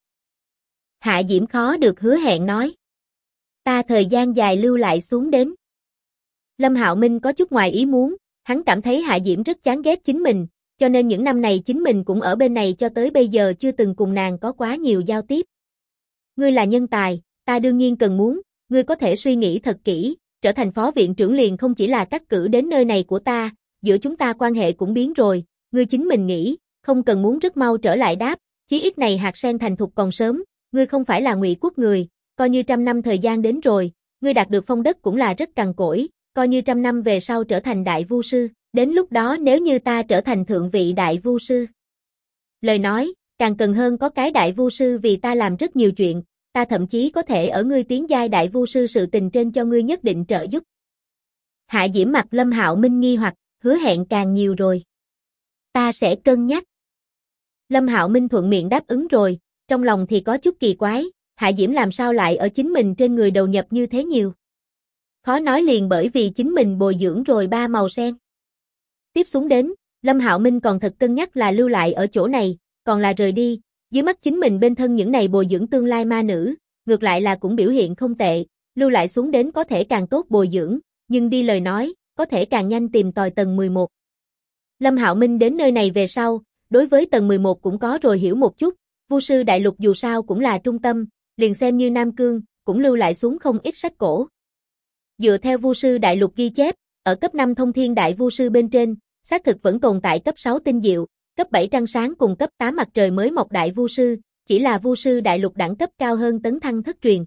Hạ Diễm khó được hứa hẹn nói. Ta thời gian dài lưu lại xuống đến. Lâm Hạo Minh có chút ngoài ý muốn, hắn cảm thấy Hạ Diễm rất chán ghét chính mình, cho nên những năm này chính mình cũng ở bên này cho tới bây giờ chưa từng cùng nàng có quá nhiều giao tiếp. Ngươi là nhân tài, ta đương nhiên cần muốn, ngươi có thể suy nghĩ thật kỹ, trở thành phó viện trưởng liền không chỉ là cắt cử đến nơi này của ta, giữa chúng ta quan hệ cũng biến rồi, ngươi chính mình nghĩ, không cần muốn rất mau trở lại đáp, chí ít này hạt sen thành thục còn sớm, ngươi không phải là Ngụy quốc người, coi như 100 năm thời gian đến rồi, ngươi đạt được phong đất cũng là rất cằn cỗi, coi như 100 năm về sau trở thành đại vu sư, đến lúc đó nếu như ta trở thành thượng vị đại vu sư. Lời nói, càng cần hơn có cái đại vu sư vì ta làm rất nhiều chuyện, ta thậm chí có thể ở ngươi tiến giai đại vu sư sự tình trên cho ngươi nhất định trợ giúp. Hạ Diễm mặt Lâm Hạo Minh nghi hoặc, hứa hẹn càng nhiều rồi. Ta sẽ cân nhắc. Lâm Hạo Minh thuận miệng đáp ứng rồi, trong lòng thì có chút kỳ quái, Hạ Diễm làm sao lại ở chính mình trên người đầu nhập như thế nhiều. Khó nói liền bởi vì chính mình bồi dưỡng rồi 3 màu sen. Tiếp xuống đến, Lâm Hạo Minh còn thật cân nhắc là lưu lại ở chỗ này, còn là rời đi, dưới mắt chính mình bên thân những này bồi dưỡng tương lai ma nữ, ngược lại là cũng biểu hiện không tệ, lưu lại xuống đến có thể càng tốt bồi dưỡng, nhưng đi lời nói, có thể càng nhanh tìm tòi tầng 11. Lâm Hạo Minh đến nơi này về sau, đối với tầng 11 cũng có rồi hiểu một chút, Vu sư đại lục dù sao cũng là trung tâm, liền xem như Nam Cương, cũng lưu lại xuống không ít sách cổ. Dựa theo Vu sư đại lục ghi chép, ở cấp 5 thông thiên đại vu sư bên trên, xác thực vẫn tồn tại cấp 6 tinh diệu, cấp 7 trăng sáng cùng cấp 8 mặt trời mới mọc đại vu sư, chỉ là vu sư đại lục đẳng cấp cao hơn tấn thăng thất truyền.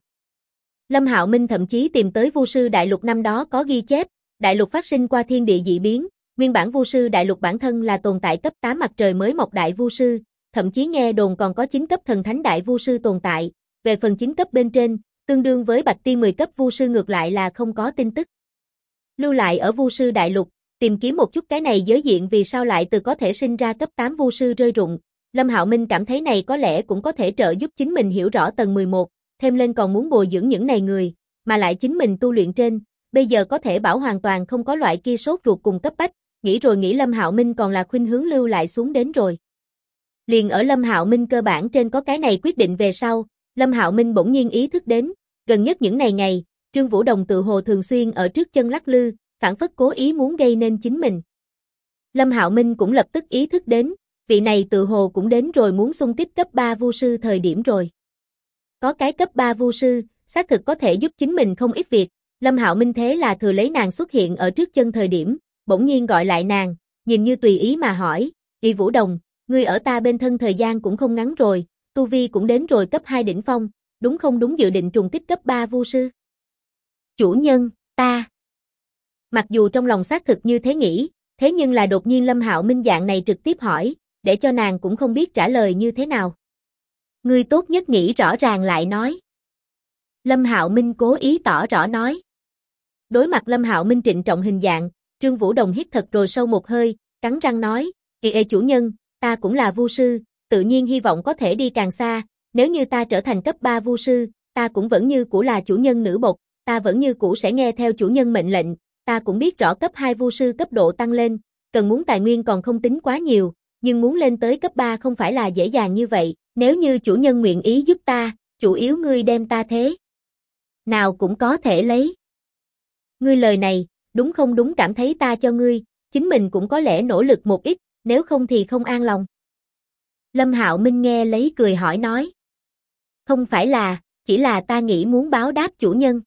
Lâm Hạo Minh thậm chí tìm tới vu sư đại lục năm đó có ghi chép, đại lục phát sinh qua thiên địa dị biến, nguyên bản vu sư đại lục bản thân là tồn tại cấp 8 mặt trời mới mọc đại vu sư, thậm chí nghe đồn còn có 9 cấp thần thánh đại vu sư tồn tại, về phần 9 cấp bên trên, tương đương với Bạch Tiên 10 cấp vu sư ngược lại là không có tin tức. Lưu lại ở vu sư đại lục, tìm kiếm một chút cái này giới diện vì sao lại từ có thể sinh ra cấp 8 vu sư rơi rụng. Lâm Hạo Minh cảm thấy này có lẽ cũng có thể trợ giúp chính mình hiểu rõ tầng 11, thêm lên còn muốn bồi dưỡng những này người, mà lại chính mình tu luyện trên, bây giờ có thể bảo hoàn toàn không có loại kia sốt ruột cùng cấp bách, nghĩ rồi nghĩ Lâm Hạo Minh còn là khuynh hướng lưu lại xuống đến rồi. Liền ở Lâm Hạo Minh cơ bản trên có cái này quyết định về sau, Lâm Hạo Minh bỗng nhiên ý thức đến, gần nhất những ngày, Trương Vũ Đồng tự hồ thường xuyên ở trước chân lắc lư, phản phất cố ý muốn gây nên chính mình. Lâm Hạo Minh cũng lập tức ý thức đến, vị này tự hồ cũng đến rồi muốn xung kích cấp 3 vu sư thời điểm rồi. Có cái cấp 3 vu sư, xác thực có thể giúp chính mình không ít việc, Lâm Hạo Minh thế là thừa lấy nàng xuất hiện ở trước chân thời điểm, bỗng nhiên gọi lại nàng, nhìn như tùy ý mà hỏi, "Y Vũ Đồng, ngươi ở ta bên thân thời gian cũng không ngắn rồi, tu vi cũng đến rồi cấp 2 đỉnh phong, đúng không đúng dự định trùng kích cấp 3 vu sư?" "Chủ nhân, ta..." Mặc dù trong lòng xác thực như thế nghĩ, thế nhưng là đột nhiên Lâm Hạo Minh dạng này trực tiếp hỏi, để cho nàng cũng không biết trả lời như thế nào. "Ngươi tốt nhất nghĩ rõ ràng lại nói." Lâm Hạo Minh cố ý tỏ rõ nói. Đối mặt Lâm Hạo Minh trịnh trọng hình dạng, Trương Vũ Đồng hít thật rồi sâu một hơi, cắn răng nói, "Ê chủ nhân, ta cũng là vu sư, tự nhiên hy vọng có thể đi càng xa, nếu như ta trở thành cấp 3 vu sư, ta cũng vẫn như cũ là chủ nhân nữ bột, ta vẫn như cũ sẽ nghe theo chủ nhân mệnh lệnh, ta cũng biết rõ cấp 2 vu sư cấp độ tăng lên, cần muốn tài nguyên còn không tính quá nhiều, nhưng muốn lên tới cấp 3 không phải là dễ dàng như vậy, nếu như chủ nhân nguyện ý giúp ta, chủ yếu ngươi đem ta thế nào cũng có thể lấy. Ngươi lời này, đúng không đúng cảm thấy ta cho ngươi, chính mình cũng có lẽ nỗ lực một ít, nếu không thì không an lòng." Lâm Hạo Minh nghe lấy cười hỏi nói. "Không phải là, chỉ là ta nghĩ muốn báo đáp chủ nhân."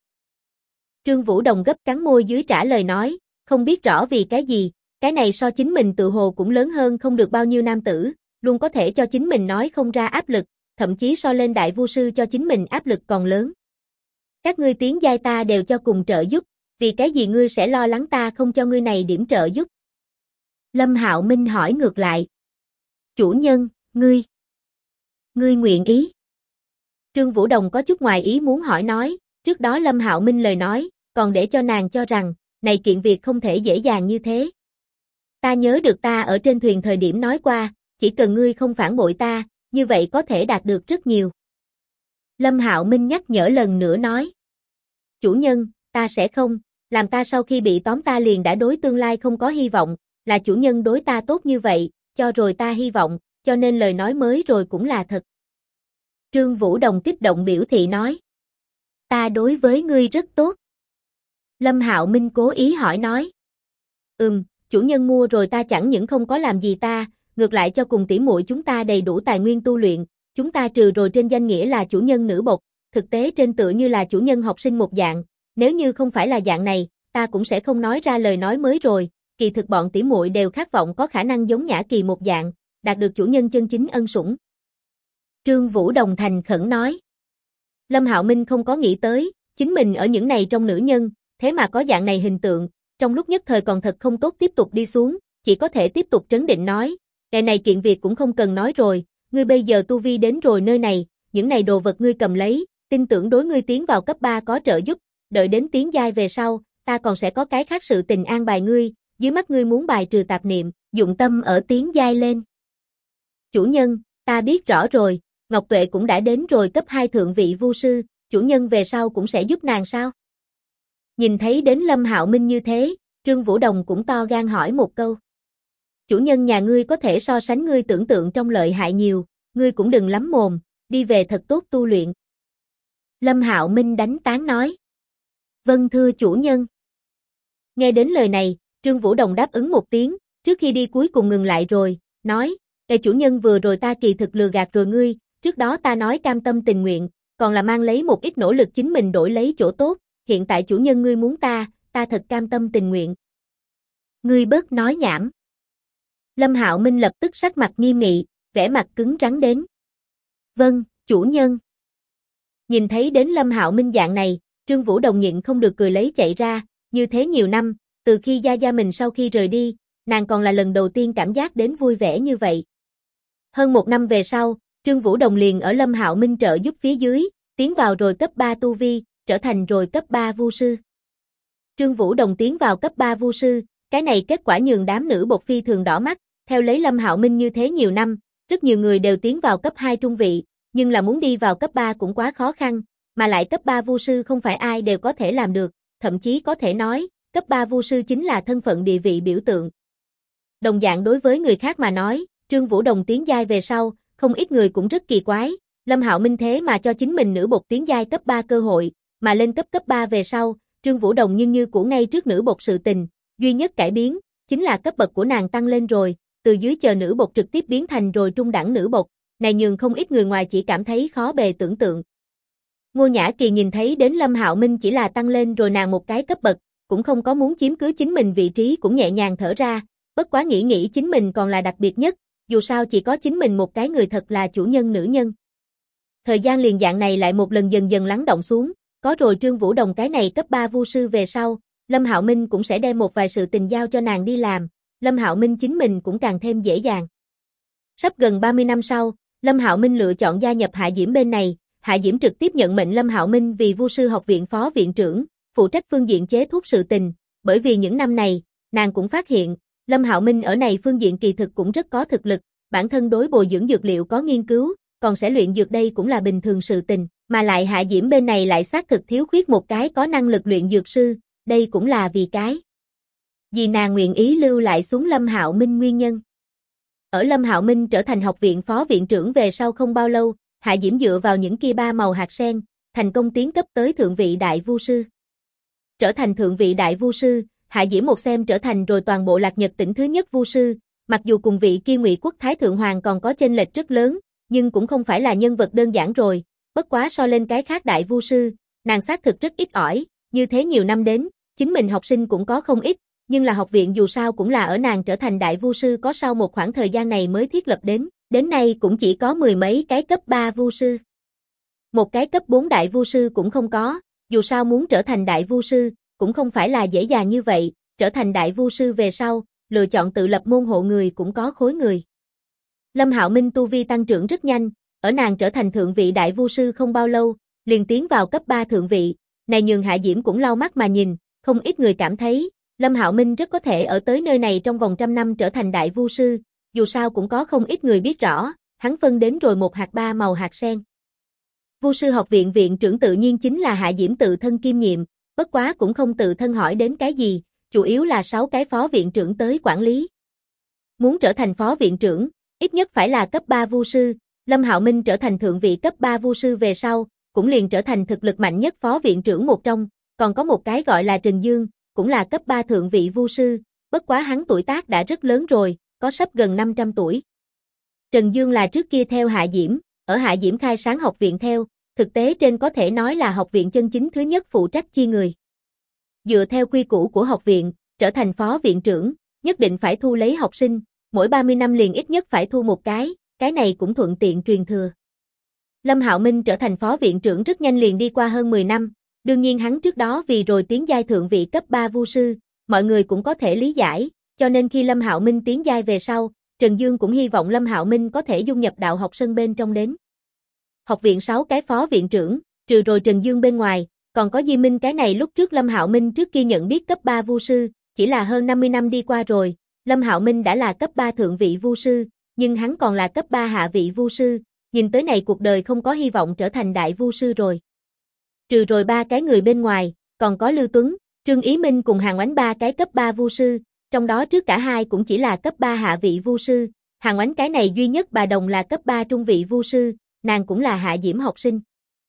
Trương Vũ Đồng gấp cắn môi dưới trả lời nói, không biết rõ vì cái gì, cái này so chính mình tự hồ cũng lớn hơn không được bao nhiêu nam tử, luôn có thể cho chính mình nói không ra áp lực, thậm chí so lên đại vu sư cho chính mình áp lực còn lớn. "Các ngươi tiến giai ta đều cho cùng trợ giúp, vì cái gì ngươi sẽ lo lắng ta không cho ngươi này điểm trợ giúp?" Lâm Hạo Minh hỏi ngược lại. "Chủ nhân, ngươi nguyện ý?" Trương Vũ Đồng có chút ngoài ý muốn hỏi nói, trước đó Lâm Hạo Minh lời nói, còn để cho nàng cho rằng, này kiện việc không thể dễ dàng như thế. "Ta nhớ được ta ở trên thuyền thời điểm nói qua, chỉ cần ngươi không phản bội ta, như vậy có thể đạt được rất nhiều." Lâm Hạo Minh nhắc nhở lần nữa nói. "Chủ nhân, ta sẽ không, làm ta sau khi bị tóm ta liền đã đối tương lai không có hy vọng, là chủ nhân đối ta tốt như vậy, cho rồi ta hy vọng, cho nên lời nói mới rồi cũng là thật." Trương Vũ Đồng kích động biểu thị nói. "Ta đối với ngươi rất tốt." Lâm Hạo Minh cố ý hỏi nói. Chủ nhân mua rồi ta chẳng những không có làm gì ta, ngược lại cho cùng tỉ muội chúng ta đầy đủ tài nguyên tu luyện, chúng ta trừ rồi trên danh nghĩa là chủ nhân nữ bột, thực tế trên tựa như là chủ nhân học sinh một dạng, nếu như không phải là dạng này, ta cũng sẽ không nói ra lời nói mới rồi, kỳ thực bọn tỉ muội đều khát vọng có khả năng giống Nhã Kỳ một dạng, đạt được chủ nhân chân chính ân sủng." Trương Vũ Đồng thành khẩn nói. Lâm Hạo Minh không có nghĩ tới, chính mình ở những này trong nữ nhân, thế mà có dạng này hình tượng, trong lúc nhất thời còn thật không tốt tiếp tục đi xuống, chỉ có thể tiếp tục trấn định nói, "Cái này kiện việc cũng không cần nói rồi, ngươi bây giờ tu vi đến rồi nơi này, những này đồ vật ngươi cầm lấy, tin tưởng đối ngươi tiến vào cấp 3 có trợ giúp, đợi đến tiến giai về sau, ta còn sẽ có cái khác sự tình an bài ngươi, dưới mắt ngươi muốn bài trừ tạp niệm, dụng tâm ở tiến giai lên." "Chủ nhân, ta biết rõ rồi, Ngọc Tuệ cũng đã đến rồi cấp 2 thượng vị vu sư, chủ nhân về sau cũng sẽ giúp nàng sao?" Nhìn thấy đến Lâm Hạo Minh như thế, Trương Vũ Đồng cũng to gan hỏi một câu. "Chủ nhân nhà ngươi có thể so sánh ngươi tưởng tượng trong lợi hại nhiều, ngươi cũng đừng lắm mồm, đi về thật tốt tu luyện." Lâm Hạo Minh đánh tán nói. "Vâng thưa chủ nhân." Nghe đến lời này, Trương Vũ Đồng đáp ứng một tiếng, trước khi đi cuối cùng ngừng lại rồi, nói, "Ê chủ nhân vừa rồi ta kỳ thực lừa gạt rồi ngươi, trước đó ta nói cam tâm tình nguyện, còn là mang lấy một ít nỗ lực chính mình đổi lấy chỗ tốt, hiện tại chủ nhân ngươi muốn ta thật cam tâm tình nguyện." Ngươi bớt nói nhảm. Lâm Hạo Minh lập tức sắc mặt nghiêm nghị, vẻ mặt cứng rắn đến. Vâng, chủ nhân. Nhìn thấy đến Lâm Hạo Minh dạng này, Trương Vũ Đồng nhịn không được cười lấy chạy ra, như thế nhiều năm, từ khi gia gia mình sau khi rời đi, nàng còn là lần đầu tiên cảm giác đến vui vẻ như vậy. Hơn một năm về sau, Trương Vũ Đồng liền ở Lâm Hạo Minh trợ giúp phía dưới, tiến vào rồi cấp 3 tu vi, trở thành rồi cấp 3 vu sư. Trương Vũ Đồng tiến vào cấp 3 vu sư, cái này kết quả nhường đám nữ bột phi thường đỏ mắt, theo lấy Lâm Hạo Minh như thế nhiều năm, rất nhiều người đều tiến vào cấp 2 trung vị, nhưng là muốn đi vào cấp 3 cũng quá khó khăn, mà lại cấp 3 vu sư không phải ai đều có thể làm được, thậm chí có thể nói, cấp 3 vu sư chính là thân phận địa vị biểu tượng. Đồng dạng đối với người khác mà nói, Trương Vũ Đồng tiến giai về sau, không ít người cũng rất kỳ quái, Lâm Hạo Minh thế mà cho chính mình nữ bột tiến giai cấp 3 cơ hội, mà lên cấp 3 về sau, Trương Vũ Đồng nhưng như cũ ngay trước nữ bột sự tình, duy nhất cải biến, chính là cấp bậc của nàng tăng lên rồi, từ dưới chờ nữ bột trực tiếp biến thành rồi trung đẳng nữ bột, này nhường không ít người ngoài chỉ cảm thấy khó bề tưởng tượng. Ngô Nhã Kỳ nhìn thấy đến Lâm Hạo Minh chỉ là tăng lên rồi nàng một cái cấp bậc, cũng không có muốn chiếm cứ chính mình vị trí cũng nhẹ nhàng thở ra, bất quá nghĩ chính mình còn là đặc biệt nhất, dù sao chỉ có chính mình một cái người thật là chủ nhân nữ nhân. Thời gian liền dạng này lại một lần dần dần lắng động xuống, có rồi Trương Vũ Đồng cái này cấp 3 vu sư về sau, Lâm Hạo Minh cũng sẽ đem một vài sự tình giao cho nàng đi làm, Lâm Hạo Minh chính mình cũng càng thêm dễ dàng. Sắp gần 30 năm sau, Lâm Hạo Minh lựa chọn gia nhập Hạ Diễm bên này, Hạ Diễm trực tiếp nhận mệnh Lâm Hạo Minh vì Vu sư học viện phó viện trưởng, phụ trách phương diện chế thuốc sự tình, bởi vì những năm này, nàng cũng phát hiện, Lâm Hạo Minh ở này phương diện kỳ thực cũng rất có thực lực, bản thân đối bồi dưỡng dược liệu có nghiên cứu, còn sẽ luyện dược đây cũng là bình thường sự tình, mà lại Hạ Diễm bên này lại xác thực thiếu khuyết một cái có năng lực luyện dược sư, đây cũng là vì cái vì nàng nguyện ý lưu lại xuống Lâm Hạo Minh nguyên nhân. Ở Lâm Hạo Minh trở thành học viện phó viện trưởng về sau không bao lâu, Hạ Diễm dựa vào những kia 3 màu hạt sen, thành công tiến cấp tới thượng vị đại vu sư. Trở thành thượng vị đại vu sư, Hạ Diễm một xem trở thành rồi toàn bộ Lạc Nhật tỉnh thứ nhất vu sư, mặc dù cùng vị kia Ngụy Quốc Thái Thượng Hoàng còn có chênh lệch rất lớn, nhưng cũng không phải là nhân vật đơn giản rồi, bất quá so lên cái khác đại vu sư, nàng xác thực rất ít ỏi, như thế nhiều năm đến, chính mình học sinh cũng có không ít, nhưng là học viện dù sao cũng là ở nàng trở thành đại vu sư có sau một khoảng thời gian này mới thiết lập đến nay cũng chỉ có mười mấy cái cấp 3 vu sư. Một cái cấp 4 đại vu sư cũng không có, dù sao muốn trở thành đại vu sư, cũng không phải là dễ dàng như vậy, trở thành đại vu sư về sau, lựa chọn tự lập môn hộ người cũng có khối người. Lâm Hạo Minh tu vi tăng trưởng rất nhanh, ở nàng trở thành thượng vị đại vu sư không bao lâu, liền tiến vào cấp 3 thượng vị, này nhường Hạ Diễm cũng lau mắt mà nhìn, không ít người cảm thấy, Lâm Hạo Minh rất có thể ở tới nơi này trong vòng trăm năm trở thành đại vu sư, dù sao cũng có không ít người biết rõ, hắn phân đến rồi một hạt 3 màu hạt sen. Vu sư học viện viện trưởng tự nhiên chính là Hạ Diễm tự thân kiêm nhiệm, bất quá cũng không tự thân hỏi đến cái gì, chủ yếu là 6 cái phó viện trưởng tới quản lý. Muốn trở thành phó viện trưởng, ít nhất phải là cấp 3 vu sư, Lâm Hạo Minh trở thành thượng vị cấp 3 vu sư về sau, cũng liền trở thành thực lực mạnh nhất phó viện trưởng một trong, còn có một cái gọi là Trần Dương, cũng là cấp 3 thượng vị vu sư, bất quá hắn tuổi tác đã rất lớn rồi, có sắp gần 500 tuổi. Trần Dương là trước kia theo Hạ Diễm, ở Hạ Diễm khai sáng học viện theo, thực tế trên có thể nói là học viện chân chính thứ nhất phụ trách chia người. Dựa theo quy củ của học viện, trở thành phó viện trưởng, nhất định phải thu lấy học sinh, mỗi 30 năm liền ít nhất phải thu một cái này cũng thuận tiện truyền thừa. Lâm Hạo Minh trở thành phó viện trưởng rất nhanh liền đi qua hơn 10 năm, đương nhiên hắn trước đó vì rồi tiến giai thượng vị cấp 3 vu sư, mọi người cũng có thể lý giải, cho nên khi Lâm Hạo Minh tiến giai về sau, Trần Dương cũng hy vọng Lâm Hạo Minh có thể dung nhập đạo học sân bên trong đến. Học viện 6 cái phó viện trưởng, trừ rồi Trần Dương bên ngoài, còn có Di Minh cái này lúc trước Lâm Hạo Minh trước kia nhận biết cấp 3 vu sư, chỉ là hơn 50 năm đi qua rồi, Lâm Hạo Minh đã là cấp 3 thượng vị vu sư, nhưng hắn còn là cấp 3 hạ vị vu sư, nhìn tới này cuộc đời không có hy vọng trở thành đại vu sư rồi. Trừ rồi 3 cái người bên ngoài, còn có Lưu Tuấn, Trương Ý Minh cùng Hàn Oánh 3 cái cấp 3 vu sư, trong đó trước cả hai cũng chỉ là cấp 3 hạ vị vu sư, Hàn Oánh cái này duy nhất bà đồng là cấp 3 trung vị vu sư, nàng cũng là Hạ Diễm học sinh.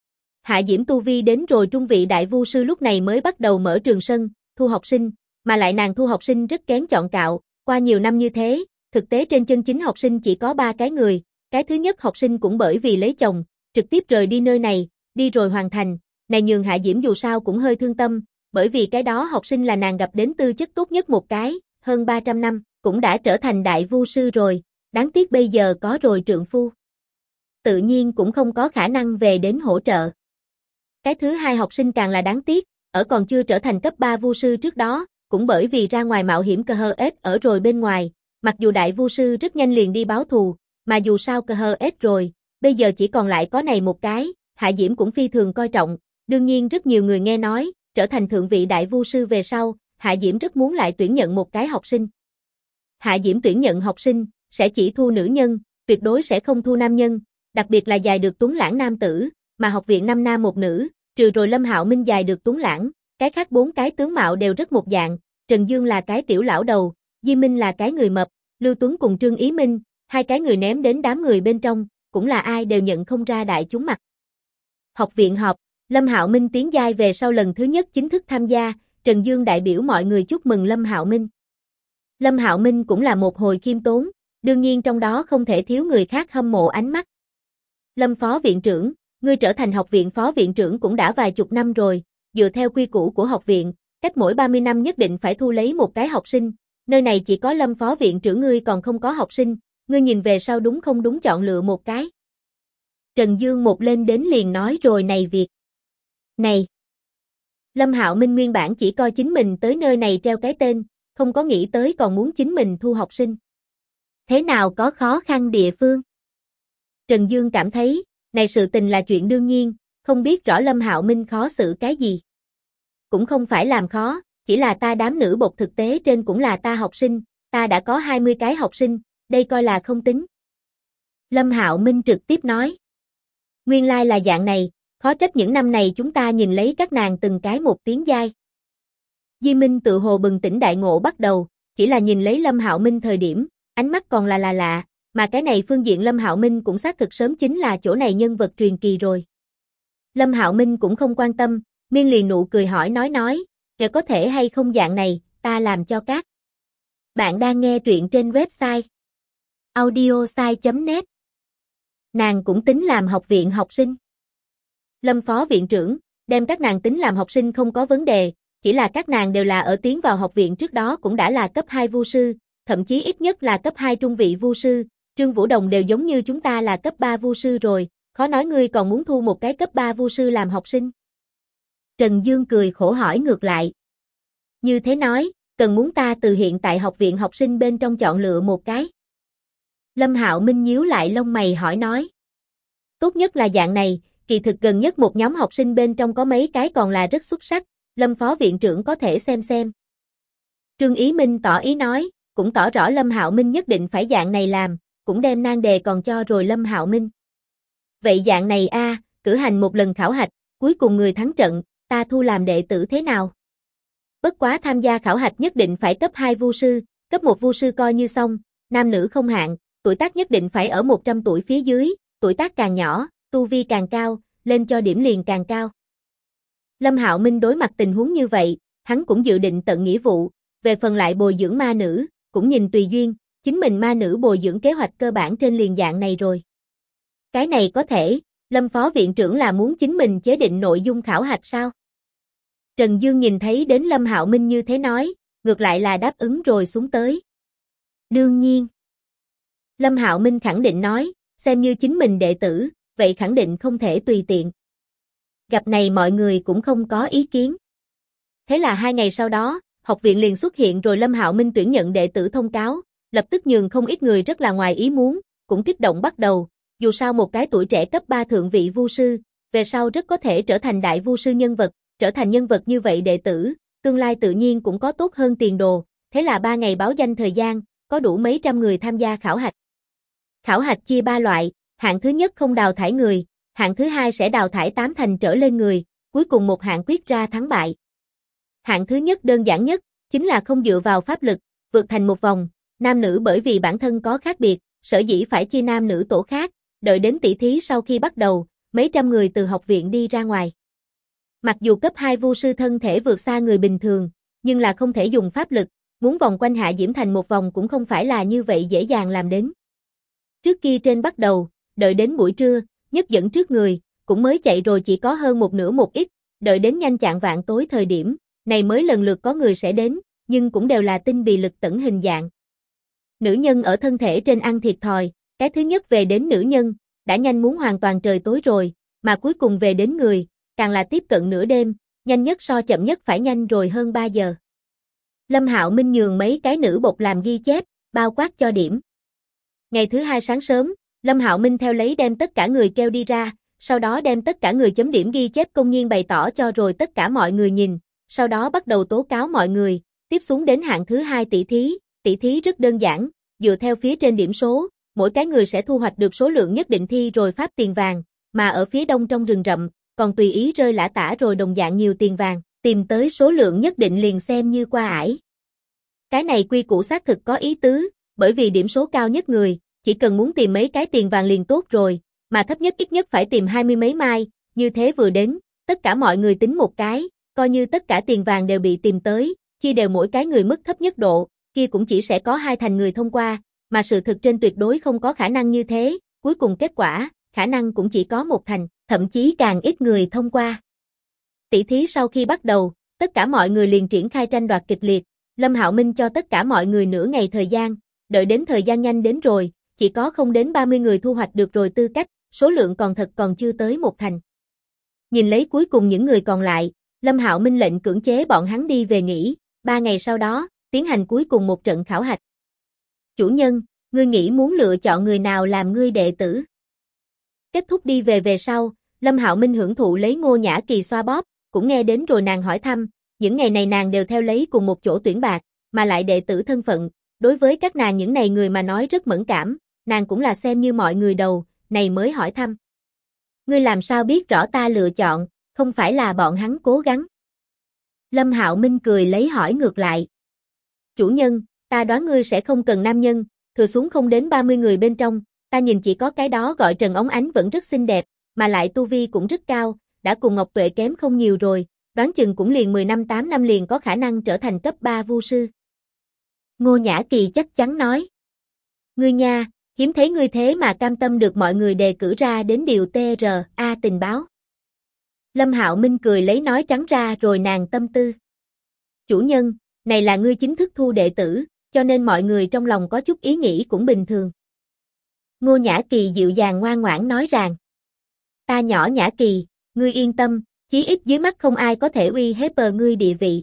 Hạ Diễm tu vi đến rồi trung vị đại vu sư lúc này mới bắt đầu mở trường sân, thu học sinh, mà lại nàng thu học sinh rất kén chọn cạo, qua nhiều năm như thế, thực tế trên chân chính học sinh chỉ có 3 cái người, cái thứ nhất học sinh cũng bởi vì lấy chồng, trực tiếp rời đi nơi này, đi rồi hoàn thành, này nhường Hạ Diễm dù sao cũng hơi thương tâm, bởi vì cái đó học sinh là nàng gặp đến tư chất tốt nhất một cái, hơn 300 năm, cũng đã trở thành đại vu sư rồi, đáng tiếc bây giờ có rồi trượng phu. Tự nhiên cũng không có khả năng về đến hỗ trợ. Cái thứ hai học sinh càng là đáng tiếc, ở còn chưa trở thành cấp 3 vu sư trước đó, cũng bởi vì ra ngoài mạo hiểm KHS ở rồi bên ngoài, mặc dù đại vu sư rất nhanh liền đi báo thù, mà dù sao KHS rồi, bây giờ chỉ còn lại có này một cái, Hạ Diễm cũng phi thường coi trọng, đương nhiên rất nhiều người nghe nói, trở thành thượng vị đại vu sư về sau, Hạ Diễm rất muốn lại tuyển nhận một cái học sinh. Hạ Diễm tuyển nhận học sinh, sẽ chỉ thu nữ nhân, tuyệt đối sẽ không thu nam nhân, đặc biệt là dài được tuấn lãng nam tử, mà học viện 5 nam một nữ, trừ rồi Lâm Hạo Minh dài được tuấn lãng, cái khác 4 cái tướng mạo đều rất một dạng, Trần Dương là cái tiểu lão đầu, Di Minh là cái người mập, Lưu Tuấn cùng Trương Ý Minh, hai cái người ném đến đám người bên trong, cũng là ai đều nhận không ra đại chúng mặt. Học viện họp, Lâm Hạo Minh tiến giai về sau lần thứ nhất chính thức tham gia, Trần Dương đại biểu mọi người chúc mừng Lâm Hạo Minh. Lâm Hạo Minh cũng là một hồi khiêm tốn, đương nhiên trong đó không thể thiếu người khác hâm mộ ánh mắt. Lâm phó viện trưởng, ngươi trở thành học viện phó viện trưởng cũng đã vài chục năm rồi, dựa theo quy củ của học viện, cách mỗi 30 năm nhất định phải thu lấy một cái học sinh, nơi này chỉ có Lâm phó viện trưởng ngươi còn không có học sinh, ngươi nhìn về sau đúng không đúng chọn lựa một cái. Trần Dương một lên đến liền nói rồi này việc. Này! Lâm Hạo Minh nguyên bản chỉ coi chính mình tới nơi này treo cái tên, không có nghĩ tới còn muốn chính mình thu học sinh. Thế nào có khó khăn địa phương? Trần Dương cảm thấy, này sự tình là chuyện đương nhiên, không biết rõ Lâm Hạo Minh khó xử cái gì. Cũng không phải làm khó, chỉ là ta đám nữ bột thực tế trên cũng là ta học sinh, ta đã có 20 cái học sinh, đây coi là không tính. Lâm Hạo Minh trực tiếp nói. Nguyên lai là dạng này, khó trách những năm này chúng ta nhìn lấy các nàng từng cái một tiếng giai. Di Minh tự hồ bừng tỉnh đại ngộ bắt đầu, chỉ là nhìn lấy Lâm Hạo Minh thời điểm, ánh mắt còn là lạ, mà cái này phương diện Lâm Hạo Minh cũng xác thực sớm chính là chỗ này nhân vật truyền kỳ rồi. Lâm Hạo Minh cũng không quan tâm, miên liền nụ cười hỏi nói, kìa có thể hay không dạng này, ta làm cho các. Bạn đang nghe truyện trên website audiosai.net. Nàng cũng tính làm học viện học sinh. Lâm phó viện trưởng, đem các nàng tính làm học sinh không có vấn đề, chỉ là các nàng đều là ở tiến vào học viện trước đó cũng đã là cấp 2 vu sư, thậm chí ít nhất là cấp 2 trung vị vu sư, Trương Vũ Đồng đều giống như chúng ta là cấp 3 vu sư rồi, khó nói ngươi còn muốn thu một cái cấp 3 vu sư làm học sinh. Trần Dương cười khổ hỏi ngược lại. Như thế nói, cần muốn ta từ hiện tại học viện học sinh bên trong chọn lựa một cái. Lâm Hạo Minh nhíu lại lông mày hỏi nói. Tốt nhất là dạng này, kỳ thực gần nhất một nhóm học sinh bên trong có mấy cái còn là rất xuất sắc, Lâm phó viện trưởng có thể xem. Trương Ý Minh tỏ ý nói, cũng tỏ rõ Lâm Hạo Minh nhất định phải dạng này làm, cũng đem nan đề còn cho rồi Lâm Hạo Minh. Vậy dạng này cử hành một lần khảo hạch, cuối cùng người thắng trận, ta thu làm đệ tử thế nào? Bất quá tham gia khảo hạch nhất định phải cấp 2 vu sư, cấp 1 vu sư coi như xong, nam nữ không hạn, tuổi tác nhất định phải ở 100 tuổi phía dưới, tuổi tác càng nhỏ, tu vi càng cao, lên cho điểm liền càng cao. Lâm Hạo Minh đối mặt tình huống như vậy, hắn cũng dự định tận nghĩa vụ, về phần lại bồi dưỡng ma nữ, cũng nhìn tùy duyên, chính mình ma nữ bồi dưỡng kế hoạch cơ bản trên liền dạng này rồi. Cái này có thể, Lâm phó viện trưởng là muốn chính mình chế định nội dung khảo hạch sao? Trần Dương nhìn thấy đến Lâm Hạo Minh như thế nói, ngược lại là đáp ứng rồi xuống tới. Đương nhiên. Lâm Hạo Minh khẳng định nói, xem như chính mình đệ tử, vậy khẳng định không thể tùy tiện. Gặp này mọi người cũng không có ý kiến. Thế là 2 ngày sau đó, học viện liền xuất hiện rồi Lâm Hạo Minh tuyển nhận đệ tử thông cáo, lập tức nhường không ít người rất là ngoài ý muốn, cũng kích động bắt đầu, dù sao một cái tuổi trẻ cấp 3 thượng vị vu sư, về sau rất có thể trở thành đại vu sư nhân vật, trở thành nhân vật như vậy đệ tử, tương lai tự nhiên cũng có tốt hơn tiền đồ, thế là 3 ngày báo danh thời gian, có đủ mấy trăm người tham gia khảo hạch. Khảo hạch chia 3 loại, hạng thứ nhất không đào thải người, hạng thứ hai sẽ đào thải 8 thành trở lên người, cuối cùng một hạng quyết ra thắng bại. Hạng thứ nhất đơn giản nhất, chính là không dựa vào pháp lực, vượt thành một vòng, nam nữ bởi vì bản thân có khác biệt, sở dĩ phải chia nam nữ tổ khác, đợi đến tỷ thí sau khi bắt đầu, mấy trăm người từ học viện đi ra ngoài. Mặc dù cấp 2 vu sư thân thể vượt xa người bình thường, nhưng là không thể dùng pháp lực, muốn vòng quanh Hạ Diễm thành một vòng cũng không phải là như vậy dễ dàng làm đến. Trước kia trên bắt đầu, đợi đến buổi trưa, nhất dẫn trước người, cũng mới chạy rồi chỉ có hơn một nửa một ít, đợi đến nhanh chạng vạng tối thời điểm, này mới lần lượt có người sẽ đến, nhưng cũng đều là tinh bì lực tẩn hình dạng. Nữ nhân ở thân thể trên ăn thiệt thòi, cái thứ nhất về đến nữ nhân, đã nhanh muốn hoàn toàn trời tối rồi, mà cuối cùng về đến người, càng là tiếp cận nửa đêm, nhanh nhất so chậm nhất phải nhanh rồi hơn 3 giờ. Lâm Hạo Minh nhường mấy cái nữ bột làm ghi chép, bao quát cho điểm. Ngày thứ hai sáng sớm, Lâm Hạo Minh theo lấy đem tất cả người kêu đi ra, sau đó đem tất cả người chấm điểm ghi chép công nhiên bày tỏ cho rồi tất cả mọi người nhìn, sau đó bắt đầu tố cáo mọi người, tiếp xuống đến hạng thứ hai tỷ thí rất đơn giản, dựa theo phía trên điểm số, mỗi cái người sẽ thu hoạch được số lượng nhất định thi rồi phát tiền vàng, mà ở phía đông trong rừng rậm, còn tùy ý rơi lả tả rồi đồng dạng nhiều tiền vàng, tìm tới số lượng nhất định liền xem như qua ải. Cái này quy củ xác thực có ý tứ, bởi vì điểm số cao nhất người, chỉ cần muốn tìm mấy cái tiền vàng liền tốt rồi, mà thấp nhất ít nhất phải tìm 20 mấy mai, như thế vừa đến, tất cả mọi người tính một cái, coi như tất cả tiền vàng đều bị tìm tới, chia đều mỗi cái người mức thấp nhất độ, kia cũng chỉ sẽ có 2 thành người thông qua, mà sự thực trên tuyệt đối không có khả năng như thế, cuối cùng kết quả, khả năng cũng chỉ có 1 thành, thậm chí càng ít người thông qua. Tỷ thí sau khi bắt đầu, tất cả mọi người liền triển khai tranh đoạt kịch liệt, Lâm Hạo Minh cho tất cả mọi người nửa ngày thời gian, đợi đến thời gian nhanh đến rồi, chỉ có không đến 30 người thu hoạch được rồi tư cách, số lượng còn chưa tới 1 thành. Nhìn lấy cuối cùng những người còn lại, Lâm Hạo Minh lệnh cưỡng chế bọn hắn đi về nghỉ, 3 ngày sau đó, tiến hành cuối cùng một trận khảo hạch. Chủ nhân, ngươi nghĩ muốn lựa chọn người nào làm ngươi đệ tử? Kết thúc đi về sau, Lâm Hạo Minh hưởng thụ lấy Ngô Nhã Kỳ xoa bóp, cũng nghe đến rồi nàng hỏi thăm, những ngày này nàng đều theo lấy cùng một chỗ tuyển bạc, mà lại đệ tử thân phận, đối với các nàng những này người mà nói rất mẫn cảm, nàng cũng là xem như mọi người đầu, này mới hỏi thăm. Ngươi làm sao biết rõ ta lựa chọn, không phải là bọn hắn cố gắng? Lâm Hạo Minh cười lấy hỏi ngược lại. Chủ nhân, ta đoán ngươi sẽ không cần nam nhân, thừa xuống không đến 30 người bên trong, ta nhìn chỉ có cái đó gọi Trần Óng Ánh vẫn rất xinh đẹp, mà lại tu vi cũng rất cao, đã cùng Ngọc Tuệ kém không nhiều rồi, đoán chừng cũng liền 10 năm 8 năm liền có khả năng trở thành cấp 3 vu sư. Ngô Nhã Kỳ chắc chắn nói. Ngươi nha, hiếm thấy ngươi thế mà cam tâm được mọi người đề cử ra đến điều TRA tình báo. Lâm Hạo Minh cười lấy nói trắng ra rồi nàng tâm tư. Chủ nhân, này là ngươi chính thức thu đệ tử, cho nên mọi người trong lòng có chút ý nghĩ cũng bình thường. Ngô Nhã Kỳ dịu dàng ngoan ngoãn nói rằng. Ta nhỏ Nhã Kỳ, ngươi yên tâm, chí ít dưới mắt không ai có thể uy hiếp ngươi địa vị.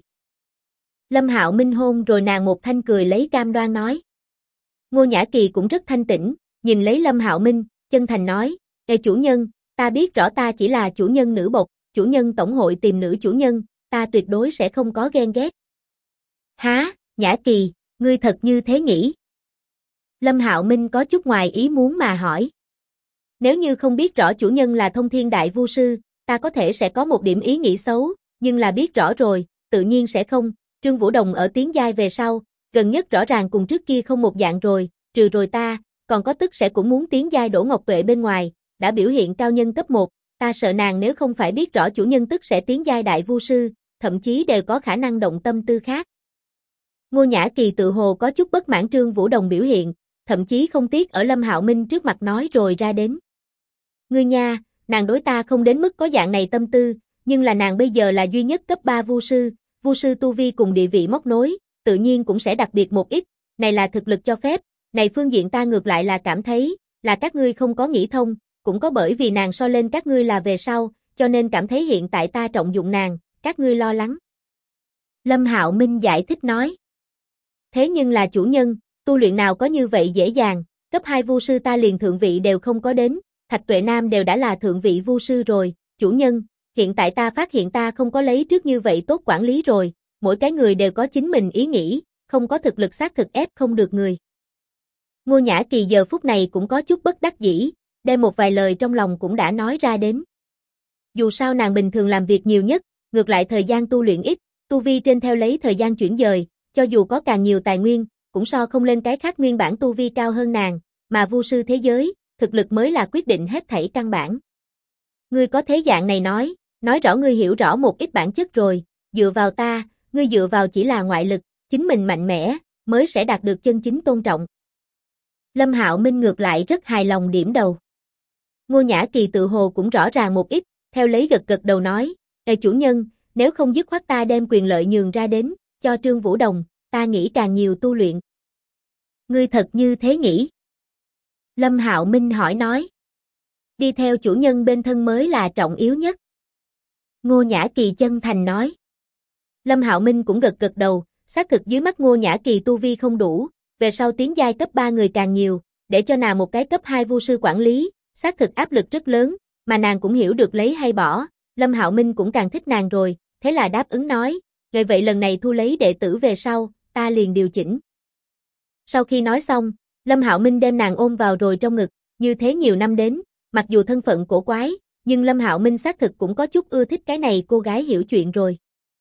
Lâm Hạo Minh hôn rồi nàng một thanh cười lấy cam đoan nói. Ngô Nhã Kỳ cũng rất thanh tĩnh, nhìn lấy Lâm Hạo Minh, chân thành nói, Ê chủ nhân, ta biết rõ ta chỉ là chủ nhân nữ bột, chủ nhân tổng hội tìm nữ chủ nhân, ta tuyệt đối sẽ không có ghen ghét. Há, Nhã Kỳ, ngươi thật như thế nghĩ? Lâm Hạo Minh có chút ngoài ý muốn mà hỏi. Nếu như không biết rõ chủ nhân là thông thiên đại vu sư, ta có thể sẽ có một điểm ý nghĩ xấu, nhưng là biết rõ rồi, tự nhiên sẽ không. Trương Vũ Đồng ở tiến giai về sau, gần nhất rõ ràng cùng trước kia không một dạng rồi, trừ rồi ta, còn có tức sẽ cũng muốn tiến giai Đỗ Ngọc Tuệ bên ngoài, đã biểu hiện cao nhân cấp 1, ta sợ nàng nếu không phải biết rõ chủ nhân tức sẽ tiến giai đại vu sư, thậm chí đều có khả năng động tâm tư khác. Ngô Nhã Kỳ tự hồ có chút bất mãn Trương Vũ Đồng biểu hiện, thậm chí không tiếc ở Lâm Hạo Minh trước mặt nói rồi ra đến. Ngươi nha, nàng đối ta không đến mức có dạng này tâm tư, nhưng là nàng bây giờ là duy nhất cấp 3 vu sư tu vi cùng địa vị móc nối, tự nhiên cũng sẽ đặc biệt một ít, này là thực lực cho phép, này phương diện ta ngược lại là cảm thấy, là các ngươi không có nghĩ thông, cũng có bởi vì nàng so lên các ngươi là về sau, cho nên cảm thấy hiện tại ta trọng dụng nàng, các ngươi lo lắng. Lâm Hạo Minh giải thích nói. Thế nhưng là chủ nhân, tu luyện nào có như vậy dễ dàng, cấp 2 vu sư ta liền thượng vị đều không có đến, Thạch Tuệ Nam đều đã là thượng vị vu sư rồi, chủ nhân, hiện tại ta phát hiện ta không có lấy trước như vậy tốt quản lý rồi, mỗi cái người đều có chính mình ý nghĩ, không có thực lực xác thực ép không được người. Ngô Nhã Kỳ giờ phút này cũng có chút bất đắc dĩ, đem một vài lời trong lòng cũng đã nói ra đến. Dù sao nàng bình thường làm việc nhiều nhất, ngược lại thời gian tu luyện ít, tu vi trên theo lấy thời gian chuyển dời, cho dù có càng nhiều tài nguyên, cũng so không lên cái khác nguyên bản tu vi cao hơn nàng, mà vu sư thế giới, thực lực mới là quyết định hết thảy căn bản. Ngươi có thế dạng này nói rõ ngươi hiểu rõ một ít bản chất rồi, dựa vào ta, ngươi dựa vào chỉ là ngoại lực, chính mình mạnh mẽ, mới sẽ đạt được chân chính tôn trọng. Lâm Hạo Minh ngược lại rất hài lòng điểm đầu. Ngô Nhã Kỳ tự hồ cũng rõ ràng một ít, theo lấy gật đầu nói, Ê chủ nhân, nếu không dứt khoát ta đem quyền lợi nhường ra đến, cho Trương Vũ Đồng, ta nghĩ càng nhiều tu luyện. Ngươi thật như thế nghĩ? Lâm Hạo Minh hỏi nói. Đi theo chủ nhân bên thân mới là trọng yếu nhất. Ngô Nhã Kỳ chân thành nói. Lâm Hạo Minh cũng gật gật đầu, xác thực dưới mắt Ngô Nhã Kỳ tu vi không đủ, về sau tiến giai cấp 3 người càng nhiều, để cho nàng một cái cấp 2 vu sư quản lý, xác thực áp lực rất lớn, mà nàng cũng hiểu được lấy hay bỏ, Lâm Hạo Minh cũng càng thích nàng rồi, thế là đáp ứng nói, "Vậy vậy lần này thu lấy đệ tử về sau, ta liền điều chỉnh." Sau khi nói xong, Lâm Hạo Minh đem nàng ôm vào rồi trong ngực, như thế nhiều năm đến, mặc dù thân phận cổ quái, nhưng Lâm Hạo Minh xác thực cũng có chút ưa thích cái này cô gái hiểu chuyện rồi.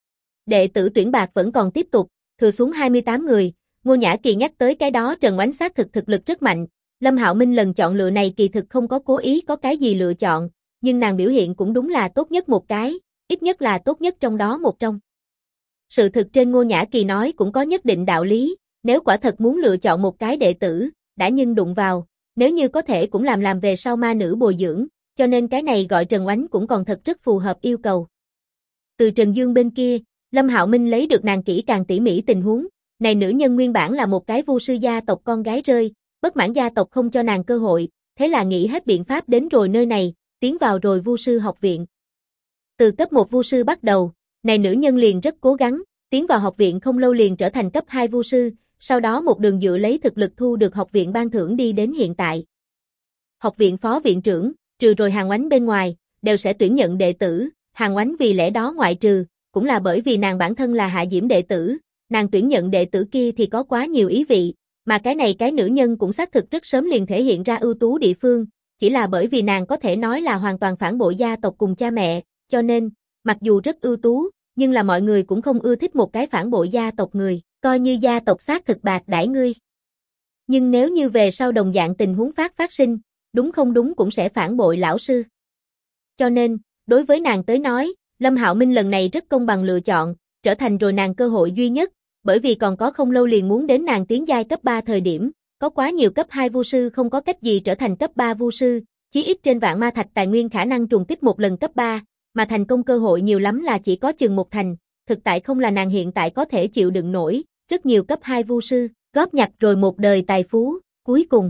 Đệ tử tuyển bạc vẫn còn tiếp tục, thừa xuống 28 người, Ngô Nhã Kỳ nhắc tới cái đó Trần Oánh xác thực lực rất mạnh, Lâm Hạo Minh lần chọn lựa này kỳ thực không có cố ý có cái gì lựa chọn, nhưng nàng biểu hiện cũng đúng là tốt nhất một cái, ít nhất là tốt nhất trong đó một trong. Sự thực trên Ngô Nhã Kỳ nói cũng có nhất định đạo lý, nếu quả thật muốn lựa chọn một cái đệ tử, đã nhưng đụng vào, nếu như có thể cũng làm về sau ma nữ bồi dưỡng, cho nên cái này gọi Trần Oánh cũng còn thật rất phù hợp yêu cầu. Từ Trần Dương bên kia, Lâm Hạo Minh lấy được nàng kỹ càng tỉ mỉ tình huống, này nữ nhân nguyên bản là một cái vu sư gia tộc con gái rơi, bất mãn gia tộc không cho nàng cơ hội, thế là nghĩ hết biện pháp đến rồi nơi này, tiến vào rồi vu sư học viện. Từ cấp 1 vu sư bắt đầu, này nữ nhân liền rất cố gắng, tiến vào học viện không lâu liền trở thành cấp 2 vu sư, sau đó một đường dựa lấy thực lực thu được học viện ban thưởng đi đến hiện tại. Học viện phó viện trưởng, trừ rồi Hàn Oánh bên ngoài, đều sẽ tuyển nhận đệ tử, Hàn Oánh vì lẽ đó ngoại trừ, cũng là bởi vì nàng bản thân là hạ diễm đệ tử, nàng tuyển nhận đệ tử kia thì có quá nhiều ý vị, mà cái này cái nữ nhân cũng xác thực rất sớm liền thể hiện ra ưu tú địa phương, chỉ là bởi vì nàng có thể nói là hoàn toàn phản bội gia tộc cùng cha mẹ, cho nên, mặc dù rất ưu tú, nhưng là mọi người cũng không ưa thích một cái phản bội gia tộc người, coi như gia tộc xác thực bạc đãi ngươi. Nhưng nếu như về sau đồng dạng tình huống phát sinh, đúng không đúng cũng sẽ phản bội lão sư. Cho nên, đối với nàng tới nói, Lâm Hạo Minh lần này rất công bằng lựa chọn, trở thành rồi nàng cơ hội duy nhất, bởi vì còn có không lâu liền muốn đến nàng tiến giai cấp 3 thời điểm, có quá nhiều cấp 2 vu sư không có cách gì trở thành cấp 3 vu sư, chí ít trên vạn ma thạch tài nguyên khả năng trùng kích một lần cấp 3, mà thành công cơ hội nhiều lắm là chỉ có chừng một thành, thực tại không là nàng hiện tại có thể chịu đựng nổi, rất nhiều cấp 2 vu sư, góp nhặt rồi một đời tài phú, cuối cùng.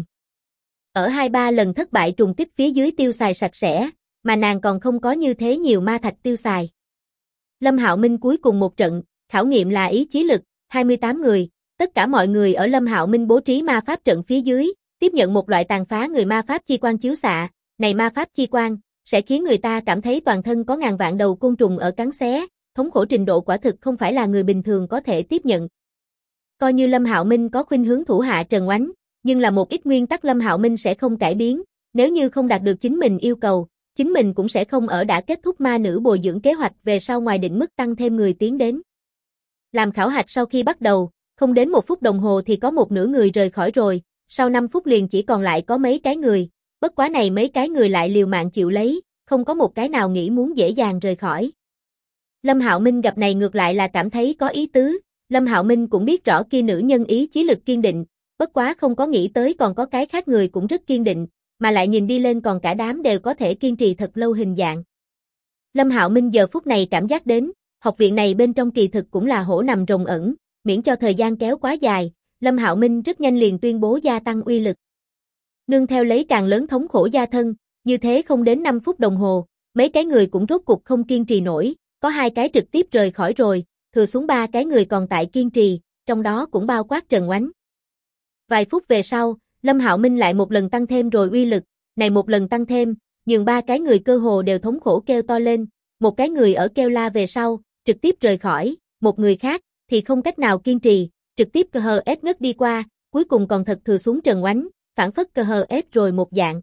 Ở 2-3 lần thất bại trùng kích phía dưới tiêu xài sạch sẽ, mà nàng còn không có như thế nhiều ma thạch tiêu xài. Lâm Hạo Minh cuối cùng một trận, khảo nghiệm là ý chí lực, 28 người, tất cả mọi người ở Lâm Hạo Minh bố trí ma pháp trận phía dưới, tiếp nhận một loại tàn phá người ma pháp chi quang chiếu xạ, này ma pháp chi quang sẽ khiến người ta cảm thấy toàn thân có ngàn vạn đầu côn trùng ở cắn xé, thống khổ trình độ quả thực không phải là người bình thường có thể tiếp nhận. Coi như Lâm Hạo Minh có khuynh hướng thủ hạ Trần Oánh, nhưng là một ít nguyên tắc Lâm Hạo Minh sẽ không cải biến, nếu như không đạt được chính mình yêu cầu, chính mình cũng sẽ không ở đã kết thúc ma nữ bồi dưỡng kế hoạch về sau ngoài định mức tăng thêm người tiến đến. Làm khảo hạch sau khi bắt đầu, không đến 1 phút đồng hồ thì có một nửa người rời khỏi rồi, sau 5 phút liền chỉ còn lại có mấy cái người, bất quá này mấy cái người lại liều mạng chịu lấy, không có một cái nào nghĩ muốn dễ dàng rời khỏi. Lâm Hạo Minh gặp này ngược lại là cảm thấy có ý tứ, Lâm Hạo Minh cũng biết rõ kia nữ nhân ý chí lực kiên định, bất quá không có nghĩ tới còn có cái khác người cũng rất kiên định, mà lại nhìn đi lên còn cả đám đều có thể kiên trì thật lâu hình dạng. Lâm Hạo Minh giờ phút này cảm giác đến, học viện này bên trong kỳ thực cũng là hổ nằm rồng ẩn, miễn cho thời gian kéo quá dài, Lâm Hạo Minh rất nhanh liền tuyên bố gia tăng uy lực. Nương theo lấy càng lớn thống khổ gia thân, như thế không đến 5 phút đồng hồ, mấy cái người cũng rốt cục không kiên trì nổi, có 2 cái trực tiếp rời khỏi rồi, thừa xuống 3 cái người còn tại kiên trì, trong đó cũng bao quát Trần Oánh. Vài phút về sau, Lâm Hạo Minh lại một lần tăng thêm rồi uy lực, này một lần tăng thêm, nhường 3 cái người cơ hồ đều thống khổ kêu to lên, một cái người ở kêu la về sau, trực tiếp rời khỏi, một người khác thì không cách nào kiên trì, trực tiếp cơ hờ ép ngất đi qua, cuối cùng còn thật thừa xuống Trần Oánh, phản phất cơ hờ ép rồi một dạng.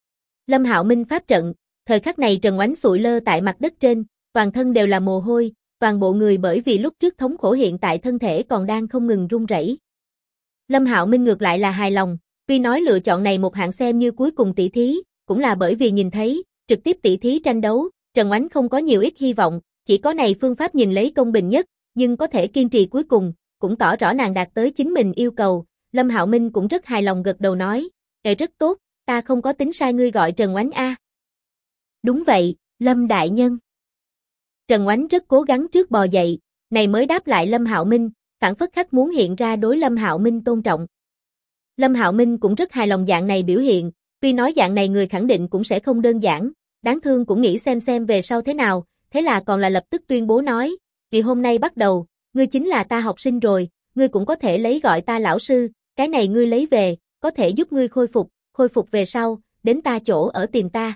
Lâm Hạo Minh pháp trận, thời khắc này Trần Oánh sụi lơ tại mặt đất trên, toàn thân đều là mồ hôi, toàn bộ người bởi vì lúc trước thống khổ hiện tại thân thể còn đang không ngừng run rẩy. Lâm Hạo Minh ngược lại là hài lòng, tuy nói lựa chọn này một hạng xem như cuối cùng tỷ thí, cũng là bởi vì nhìn thấy, trực tiếp tỷ thí tranh đấu, Trần Oánh không có nhiều ít hy vọng, chỉ có này phương pháp nhìn lấy công bình nhất, nhưng có thể kiên trì cuối cùng, cũng tỏ rõ nàng đạt tới chính mình yêu cầu, Lâm Hạo Minh cũng rất hài lòng gật đầu nói, rất tốt, ta không có tính sai ngươi gọi Trần Oánh a. Đúng vậy, Lâm đại nhân. Trần Oánh rất cố gắng trước bò dậy, này mới đáp lại Lâm Hạo Minh, phản phất khắc muốn hiện ra đối Lâm Hạo Minh tôn trọng. Lâm Hạo Minh cũng rất hài lòng dạng này biểu hiện, tuy nói dạng này người khẳng định cũng sẽ không đơn giản, đáng thương cũng nghĩ xem về sau thế nào, thế là còn là lập tức tuyên bố nói, vì hôm nay bắt đầu, ngươi chính là ta học sinh rồi, ngươi cũng có thể lấy gọi ta lão sư, cái này ngươi lấy về, có thể giúp ngươi khôi phục về sau, đến ta chỗ ở tìm ta.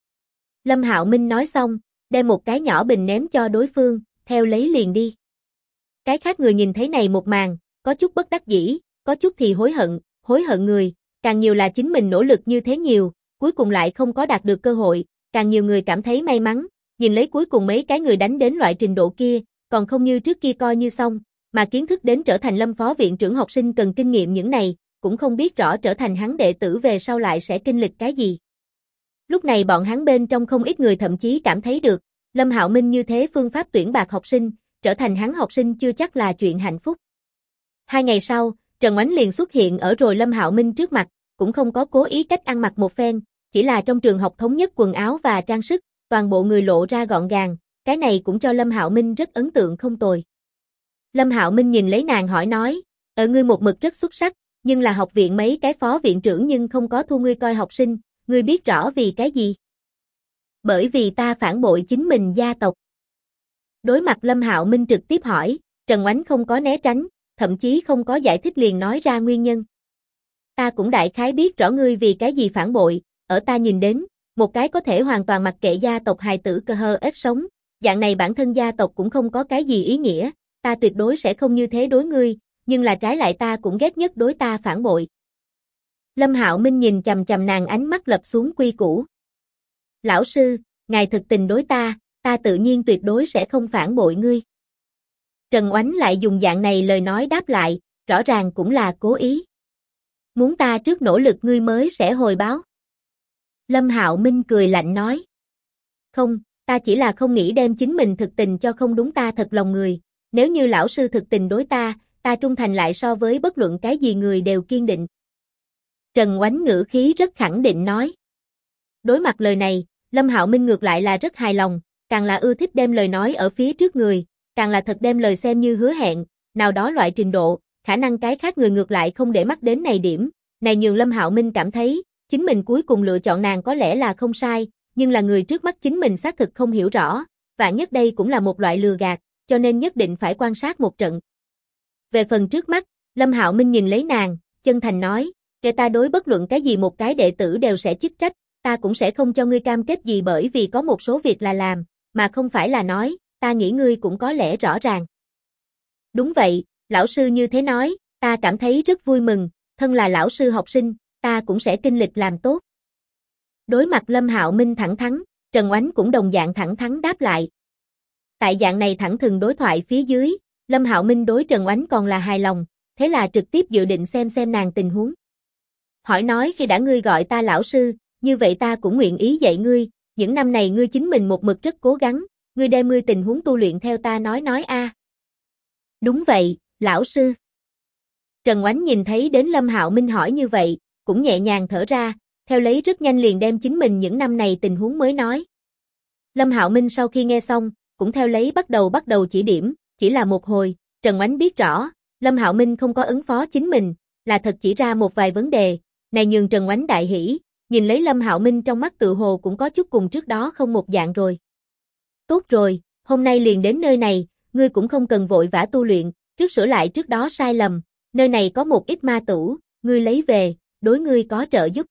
Lâm Hạo Minh nói xong, đem một cái nhỏ bình ném cho đối phương, theo lấy liền đi. Cái khác người nhìn thấy này một màn, có chút bất đắc dĩ, có chút thì hối hận người, càng nhiều là chính mình nỗ lực như thế nhiều, cuối cùng lại không có đạt được cơ hội, càng nhiều người cảm thấy may mắn, nhìn lấy cuối cùng mấy cái người đánh đến loại trình độ kia, còn không như trước kia coi như xong, mà kiến thức đến trở thành Lâm phó viện trưởng học sinh cần kinh nghiệm những này, cũng không biết rõ trở thành hắn đệ tử về sau lại sẽ kinh lịch cái gì. Lúc này bọn hắn bên trong không ít người thậm chí cảm thấy được, Lâm Hạo Minh như thế phương pháp tuyển bạc học sinh, trở thành hắn học sinh chưa chắc là chuyện hạnh phúc. 2 ngày sau, Trần Oánh liền xuất hiện ở rồi Lâm Hạo Minh trước mặt, cũng không có cố ý cách ăn mặc một phen, chỉ là trong trường học thống nhất quần áo và trang sức, toàn bộ người lộ ra gọn gàng, cái này cũng cho Lâm Hạo Minh rất ấn tượng không tồi. Lâm Hạo Minh nhìn lấy nàng hỏi nói, ngươi một mực rất xuất sắc, nhưng là học viện mấy cái phó viện trưởng nhưng không có thu ngươi coi học sinh, ngươi biết rõ vì cái gì? Bởi vì ta phản bội chính mình gia tộc. Đối mặt Lâm Hạo Minh trực tiếp hỏi, Trần Oánh không có né tránh, thậm chí không có giải thích liền nói ra nguyên nhân. Ta cũng đại khái biết rõ ngươi vì cái gì phản bội, ở ta nhìn đến, một cái có thể hoàn toàn mặc kệ gia tộc hài tử cơ hơ ít sống, dạng này bản thân gia tộc cũng không có cái gì ý nghĩa, ta tuyệt đối sẽ không như thế đối ngươi, nhưng là trái lại ta cũng ghét nhất đối ta phản bội. Lâm Hạo Minh nhìn chằm chằm nàng ánh mắt lập xuống quy củ. Lão sư, ngài thực tình đối ta tự nhiên tuyệt đối sẽ không phản bội ngươi. Trần Oánh lại dùng dạng này lời nói đáp lại, rõ ràng cũng là cố ý. Muốn ta trước nỗ lực ngươi mới sẽ hồi báo. Lâm Hạo Minh cười lạnh nói. Không, ta chỉ là không nghĩ đem chính mình thực tình cho không đúng ta thật lòng người. Nếu như lão sư thực tình đối ta trung thành lại so với bất luận cái gì người đều kiên định. Trần Oánh ngữ khí rất khẳng định nói. Đối mặt lời này, Lâm Hạo Minh ngược lại là rất hài lòng, càng là ưa thích đem lời nói ở phía trước người, càng là thật đem lời xem như hứa hẹn, nào đó loại trình độ, khả năng cái khác người ngược lại không để mắt đến này điểm, này nhường Lâm Hạo Minh cảm thấy, chính mình cuối cùng lựa chọn nàng có lẽ là không sai, nhưng là người trước mắt chính mình xác thực không hiểu rõ, vạn nhất đây cũng là một loại lừa gạt, cho nên nhất định phải quan sát một trận. Về phần trước mắt, Lâm Hạo Minh nhìn lấy nàng, chân thành nói, kể ta đối bất luận cái gì một cái đệ tử đều sẽ chức trách, ta cũng sẽ không cho ngươi cam kết gì bởi vì có một số việc là làm, mà không phải là nói, ta nghĩ ngươi cũng có lẽ rõ ràng. Đúng vậy, lão sư như thế nói, ta cảm thấy rất vui mừng, thân là lão sư học sinh, ta cũng sẽ kinh lịch làm tốt. Đối mặt Lâm Hạo Minh thẳng thắn, Trần Oánh cũng đồng dạng thẳng thắn đáp lại. Tại dạng này thẳng thừng đối thoại phía dưới, Lâm Hạo Minh đối Trần Oánh còn là hài lòng, thế là trực tiếp dự định xem nàng tình huống. Hỏi nói khi đã ngươi gọi ta lão sư, như vậy ta cũng nguyện ý dạy ngươi, những năm này ngươi chính mình một mực rất cố gắng, ngươi đem ngươi tình huống tu luyện theo ta nói a. Đúng vậy, lão sư. Trần Oánh nhìn thấy đến Lâm Hạo Minh hỏi như vậy, cũng nhẹ nhàng thở ra, theo lấy rất nhanh liền đem chính mình những năm này tình huống mới nói. Lâm Hạo Minh sau khi nghe xong, cũng theo lấy bắt đầu chỉ điểm, chỉ là một hồi, Trần Oánh biết rõ, Lâm Hạo Minh không có ứng phó chính mình, là thật chỉ ra một vài vấn đề, này nhường Trần Oánh đại hỉ, nhìn lấy Lâm Hạo Minh trong mắt tự hồ cũng có chút cùng trước đó không một dạng rồi. Tốt rồi, hôm nay liền đến nơi này, ngươi cũng không cần vội vã tu luyện, trước sửa lại trước đó sai lầm, nơi này có một ít ma tủ, ngươi lấy về, đối ngươi có trợ giúp.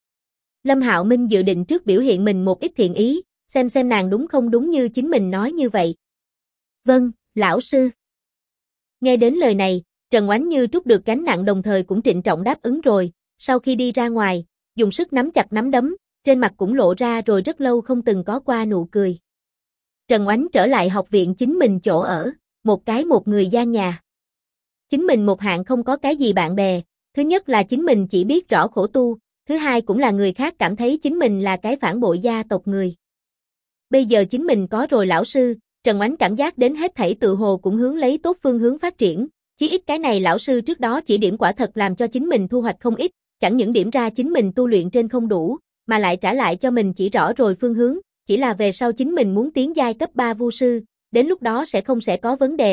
Lâm Hạo Minh dự định trước biểu hiện mình một ít thiện ý, xem nàng đúng không đúng như chính mình nói như vậy. Vâng, lão sư. Nghe đến lời này, Trần Oánh như trút được gánh nặng đồng thời cũng trịnh trọng đáp ứng rồi, sau khi đi ra ngoài, dùng sức nắm chặt nắm đấm, trên mặt cũng lộ ra rồi rất lâu không từng có qua nụ cười. Trần Oánh trở lại học viện chính mình chỗ ở, một người gian nhà. Chính mình một hạng không có cái gì bạn bè, thứ nhất là chính mình chỉ biết rõ khổ tu, thứ hai cũng là người khác cảm thấy chính mình là cái phản bội gia tộc người. Bây giờ chính mình có rồi lão sư, Trần Oánh cảm giác đến hết thảy tự hồ cũng hướng lấy tốt phương hướng phát triển, chí ít cái này lão sư trước đó chỉ điểm quả thật làm cho chính mình thu hoạch không ít, chẳng những điểm ra chính mình tu luyện trên không đủ, mà lại trả lại cho mình chỉ rõ rồi phương hướng, chỉ là về sau chính mình muốn tiến giai cấp 3 vu sư, đến lúc đó sẽ có vấn đề,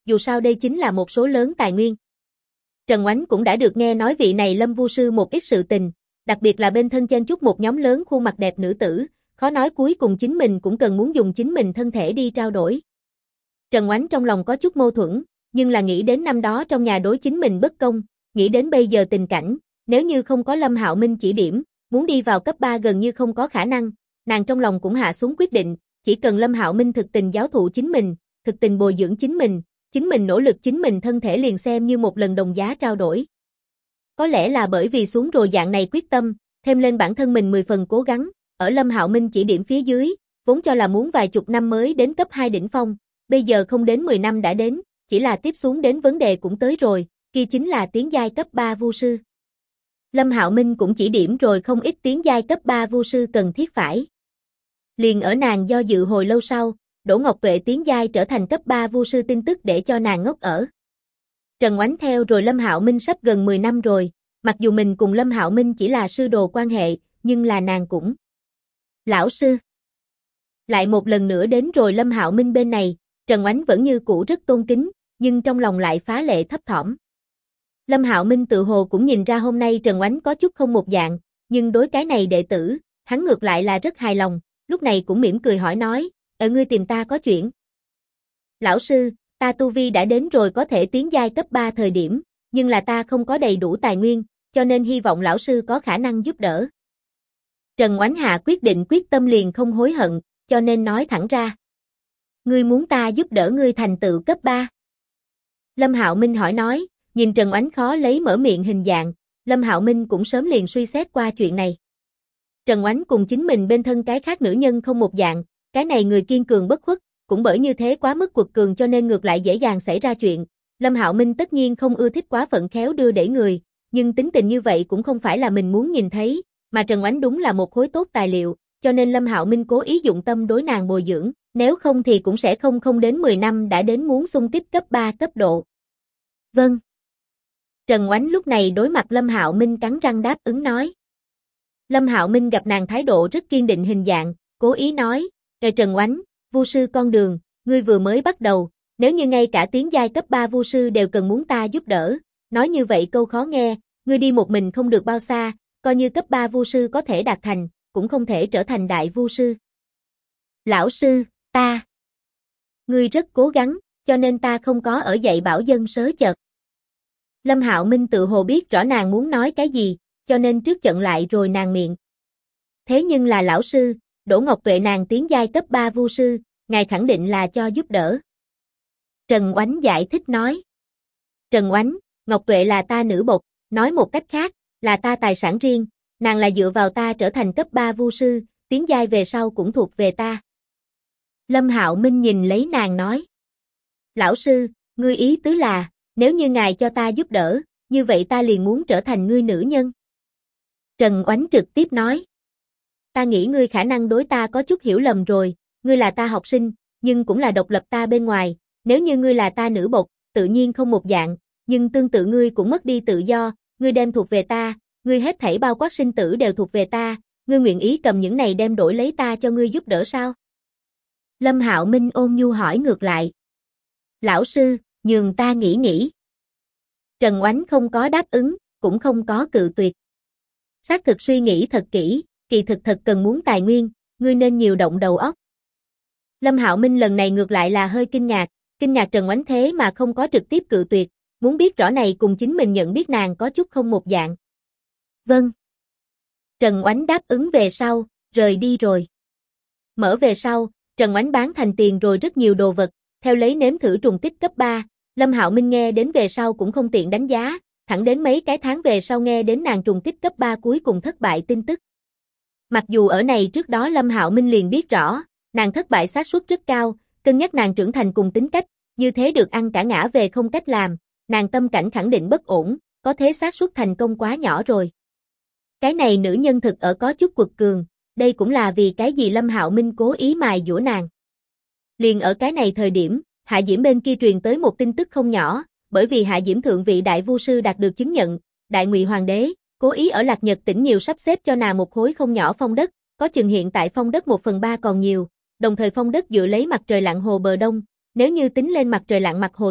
dù sao đây chính là một số lớn tài nguyên. Trần Oánh cũng đã được nghe nói vị này Lâm Vu sư một ít sự tình, đặc biệt là bên thân chen chúc một nhóm lớn khuôn mặt đẹp nữ tử, khó nói cuối cùng chính mình cũng cần muốn dùng chính mình thân thể đi trao đổi. Trần Oánh trong lòng có chút mâu thuẫn, nhưng là nghĩ đến năm đó trong nhà đối chính mình bất công, nghĩ đến bây giờ tình cảnh, nếu như không có Lâm Hạo Minh chỉ điểm, muốn đi vào cấp 3 gần như không có khả năng, nàng trong lòng cũng hạ xuống quyết định, chỉ cần Lâm Hạo Minh thực tình giáo thụ chính mình, thực tình bồi dưỡng chính mình nỗ lực chính mình thân thể liền xem như một lần đồng giá trao đổi. Có lẽ là bởi vì xuống rồi dạng này quyết tâm, thêm lên bản thân mình 10 phần cố gắng, ở Lâm Hạo Minh chỉ điểm phía dưới, vốn cho là muốn vài chục năm mới đến cấp 2 đỉnh phong, bây giờ không đến 10 năm đã đến, chỉ là tiếp xuống đến vấn đề cũng tới rồi, kia chính là tiến giai cấp 3 vu sư. Lâm Hạo Minh cũng chỉ điểm rồi không ít tiến giai cấp 3 vu sư cần thiết phải. Liền ở nàng do dự hồi lâu sau, Đỗ Ngọc Tuệ tiến giai trở thành cấp 3 vu sư tin tức để cho nàng ngốc ở. Trần Oánh theo rồi Lâm Hạo Minh sắp gần 10 năm rồi, mặc dù mình cùng Lâm Hạo Minh chỉ là sư đồ quan hệ, nhưng là nàng cũng. Lão sư. Lại một lần nữa đến rồi Lâm Hạo Minh bên này, Trần Oánh vẫn như cũ rất tôn kính, nhưng trong lòng lại phá lệ thấp thỏm. Lâm Hạo Minh tự hồ cũng nhìn ra hôm nay Trần Oánh có chút không một dạng, nhưng đối cái này đệ tử, hắn ngược lại là rất hài lòng, lúc này cũng mỉm cười hỏi nói, ngươi tìm ta có chuyện. Lão sư, ta tu vi đã đến rồi có thể tiến giai cấp 3 thời điểm, nhưng là ta không có đầy đủ tài nguyên, cho nên hy vọng lão sư có khả năng giúp đỡ. Trần Oánh hạ quyết định quyết tâm liền không hối hận, cho nên nói thẳng ra. Ngươi muốn ta giúp đỡ ngươi thành tựu cấp 3? Lâm Hạo Minh hỏi nói, nhìn Trần Oánh khó lấy mở miệng hình dạng, Lâm Hạo Minh cũng sớm liền suy xét qua chuyện này. Trần Oánh cùng chính mình bên thân cái khác nữ nhân không một dạng, cái này người kiên cường bất khuất, cũng bởi như thế quá mức quật cường cho nên ngược lại dễ dàng xảy ra chuyện. Lâm Hạo Minh tất nhiên không ưa thích quá phận khéo đưa đẩy người, nhưng tính tình như vậy cũng không phải là mình muốn nhìn thấy, mà Trần Oánh đúng là một khối tốt tài liệu, cho nên Lâm Hạo Minh cố ý dụng tâm đối nàng bồi dưỡng, nếu không thì cũng sẽ không đến 10 năm đã đến muốn xung kích cấp 3 cấp độ. Vâng. Trần Oánh lúc này đối mặt Lâm Hạo Minh cắn răng đáp ứng nói. Lâm Hạo Minh gặp nàng thái độ rất kiên định hình dạng, cố ý nói, Trần Oánh, vu sư con đường, ngươi vừa mới bắt đầu, nếu như ngay cả tiến giai cấp 3 vu sư đều cần muốn ta giúp đỡ, nói như vậy câu khó nghe, ngươi đi một mình không được bao xa, coi như cấp 3 vu sư có thể đạt thành, cũng không thể trở thành đại vu sư. Lão sư, ngươi rất cố gắng, cho nên ta không có ở dạy bảo dân sớ chật. Lâm Hạo Minh tự hồ biết rõ nàng muốn nói cái gì, cho nên trước chận lại rồi nàng miệng. Thế nhưng là lão sư, Đỗ Ngọc Tuệ nàng tiến giai cấp 3 vu sư, ngài khẳng định là cho giúp đỡ. Trần Oánh giải thích nói. Trần Oánh, Ngọc Tuệ là ta nữ bộc, nói một cách khác, là ta tài sản riêng, nàng là dựa vào ta trở thành cấp 3 vu sư, tiến giai về sau cũng thuộc về ta. Lâm Hạo Minh nhìn lấy nàng nói. Lão sư, ngươi ý tứ là, nếu như ngài cho ta giúp đỡ, như vậy ta liền muốn trở thành ngươi nữ nhân. Trần Oánh trực tiếp nói. Ta nghĩ ngươi khả năng đối ta có chút hiểu lầm rồi, ngươi là ta học sinh, nhưng cũng là độc lập ta bên ngoài, nếu như ngươi là ta nữ bộc, tự nhiên không một dạng, nhưng tương tự ngươi cũng mất đi tự do, ngươi đem thuộc về ta, ngươi hết thảy bao quát sinh tử đều thuộc về ta, ngươi nguyện ý cầm những này đem đổi lấy ta cho ngươi giúp đỡ sao? Lâm Hạo Minh ôn nhu hỏi ngược lại. Lão sư, nhường ta nghĩ. Trần Oánh không có đáp ứng, cũng không có cự tuyệt. Xác thực suy nghĩ thật kỹ, kỳ thực thật cần muốn tài nguyên, ngươi nên nhiều động đầu óc. Lâm Hạo Minh lần này ngược lại là hơi kinh ngạc Trần Oánh thế mà không có trực tiếp cự tuyệt, muốn biết rõ này cùng chính mình nhận biết nàng có chút không một dạng. Vâng. Trần Oánh đáp ứng về sau, rời đi rồi. Mở về sau, Trần Oánh bán thành tiền rồi rất nhiều đồ vật, theo lấy nếm thử trùng kích cấp 3, Lâm Hạo Minh nghe đến về sau cũng không tiện đánh giá, thẳng đến mấy cái tháng về sau nghe đến nàng trùng kích cấp 3 cuối cùng thất bại tin tức. Mặc dù ở này trước đó Lâm Hạo Minh liền biết rõ, nàng thất bại xác suất rất cao, cân nhắc nàng trưởng thành cùng tính cách, như thế được ăn cả ngã về không cách làm, nàng tâm cảnh khẳng định bất ổn, có thế xác suất thành công quá nhỏ rồi. Cái này nữ nhân thực ở có chút quật cường, đây cũng là vì cái gì Lâm Hạo Minh cố ý mài dũa nàng. Liền ở cái này thời điểm, Hạ Diễm bên kia truyền tới một tin tức không nhỏ, bởi vì Hạ Diễm thượng vị đại vu sư đạt được chứng nhận, Đại Ngụy Hoàng đế cố ý ở Lạc Nhật tỉnh nhiều sắp xếp cho nàng một khối không nhỏ phong đất, có chừng hiện tại phong đất 1/3 còn nhiều, đồng thời phong đất dựa lấy mặt trời lặn hồ bờ đông, nếu như tính lên mặt trời lặn mặt hồ tích,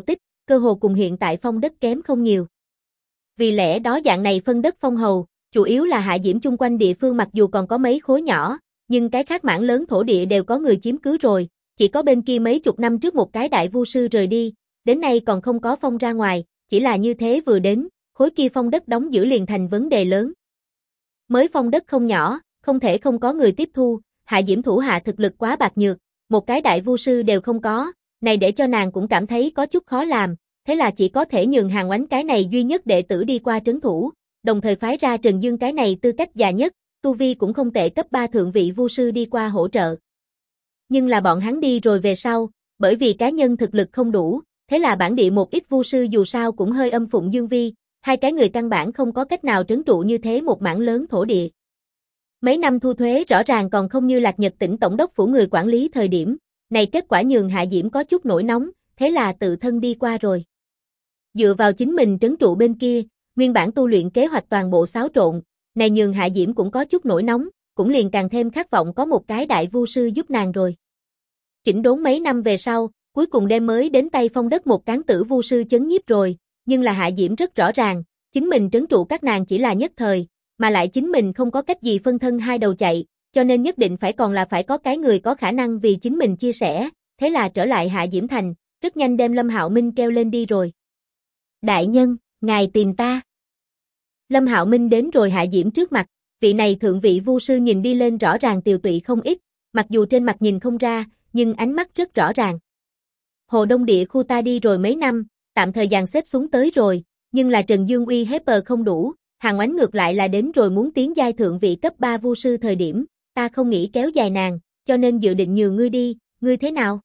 cơ hồ cùng hiện tại phong đất kém không nhiều. Vì lẽ đó dạng này phân đất phong hầu, chủ yếu là Hạ Diễm chung quanh địa phương mặc dù còn có mấy khối nhỏ, nhưng cái khác mảng lớn thổ địa đều có người chiếm cứ rồi, chỉ có bên kia mấy chục năm trước một cái đại vu sư rời đi, đến nay còn không có phong ra ngoài, chỉ là như thế vừa đến, khối kia phong đất đóng giữ liền thành vấn đề lớn. Mới phong đất không nhỏ, không thể không có người tiếp thu, Hạ Diễm thủ hạ thực lực quá bạc nhược, một cái đại vu sư đều không có, này để cho nàng cũng cảm thấy có chút khó làm, thế là chỉ có thể nhường Hàn Oánh cái này duy nhất đệ tử đi qua trấn thủ, đồng thời phái ra Trần Dương cái này tư cách già nhất, tu vi cũng không tệ cấp 3 thượng vị vu sư đi qua hỗ trợ. Nhưng là bọn hắn đi rồi về sau, bởi vì cá nhân thực lực không đủ, thế là bản địa một ít vu sư dù sao cũng hơi âm phụng Dương Vi, hai cái người căn bản không có cách nào trấn trụ như thế một mảng lớn thổ địa. Mấy năm thu thuế rõ ràng còn không như Lạc Nhật tỉnh tổng đốc phủ người quản lý thời điểm, này kết quả nhường Hạ Diễm có chút nổi nóng, thế là tự thân đi qua rồi. Dựa vào chính mình trấn trụ bên kia, nguyên bản tu luyện kế hoạch toàn bộ xáo trộn, này nhường Hạ Diễm cũng có chút nổi nóng, cũng liền càng thêm khát vọng có một cái đại vu sư giúp nàng rồi. Chỉnh đốn mấy năm về sau, cuối cùng đem mới đến tay phong đất một cán tử vu sư chấn nhiếp rồi, nhưng là Hạ Diễm rất rõ ràng, chính mình trấn trụ các nàng chỉ là nhất thời, mà lại chính mình không có cách gì phân thân hai đầu chạy, cho nên nhất định phải còn là phải có cái người có khả năng vì chính mình chia sẻ, thế là trở lại Hạ Diễm thành, rất nhanh đem Lâm Hạo Minh kêu lên đi rồi. Đại nhân, ngài tìm ta. Lâm Hạo Minh đến rồi Hạ Diễm trước mặt, vị này thượng vị vu sư nhìn đi lên rõ ràng tiều tụy không ít, mặc dù trên mặt nhìn không ra, nhưng ánh mắt rất rõ ràng. Hồ Đông địa khu ta đi rồi mấy năm, tạm thời dàn xếp xuống tới rồi, nhưng là Trần Dương uy hiếp không đủ, Hàn Oánh ngược lại là đến rồi muốn tiến giai thượng vị cấp 3 vu sư thời điểm, ta không nghĩ kéo dài nàng, cho nên dự định nhường ngươi đi, ngươi thế nào?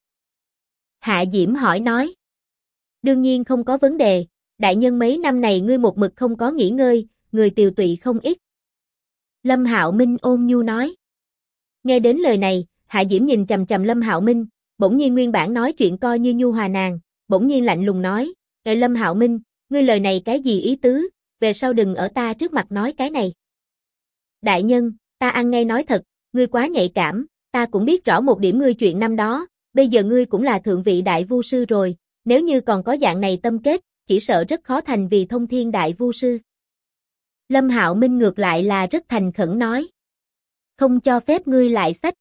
Hạ Diễm hỏi nói. Đương nhiên không có vấn đề, đại nhân mấy năm này ngươi một mực không có nghỉ ngơi, người tiều tụy không ít. Lâm Hạo Minh ôn nhu nói. Nghe đến lời này, Hạ Diễm nhìn chằm chằm Lâm Hạo Minh, bỗng nhiên nguyên bản nói chuyện coi như nhu hòa nàng, bỗng nhiên lạnh lùng nói, Lâm Hạo Minh, ngươi lời này cái gì ý tứ, về sau đừng ở ta trước mặt nói cái này. Đại nhân, ta ăn ngay nói thật, ngươi quá nhạy cảm, ta cũng biết rõ một điểm ngươi chuyện năm đó, bây giờ ngươi cũng là thượng vị đại vu sư rồi, nếu như còn có dạng này tâm kết, chỉ sợ rất khó thành vì thông thiên đại vu sư. Lâm Hạo Minh ngược lại là rất thành khẩn nói. Không cho phép ngươi lại sách.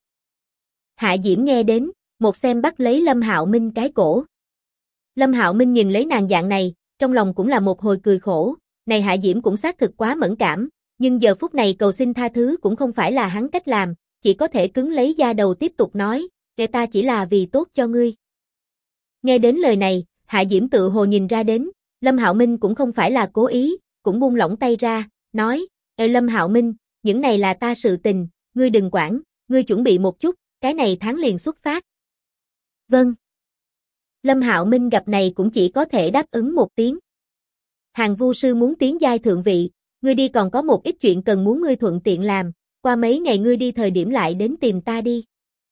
Hạ Diễm nghe đến, một xem bắt lấy Lâm Hạo Minh cái cổ. Lâm Hạo Minh nhìn lấy nàng dạng này, trong lòng cũng là một hồi cười khổ, này Hạ Diễm cũng xác thực quá mẫn cảm, nhưng giờ phút này cầu xin tha thứ cũng không phải là hắn cách làm, chỉ có thể cứng lấy da đầu tiếp tục nói, kể ta chỉ là vì tốt cho ngươi. Nghe đến lời này, Hạ Diễm tự hồ nhìn ra đến, Lâm Hạo Minh cũng không phải là cố ý, cũng buông lỏng tay ra, nói, Lâm Hạo Minh, những này là ta sự tình, ngươi đừng quản, ngươi chuẩn bị một chút, cái này tháng liền xuất phát. Vâng. Lâm Hạo Minh gặp này cũng chỉ có thể đáp ứng một tiếng. Hàng vu sư muốn tiến giai thượng vị, ngươi đi còn có một ít chuyện cần muốn ngươi thuận tiện làm, qua mấy ngày ngươi đi thời điểm lại đến tìm ta đi.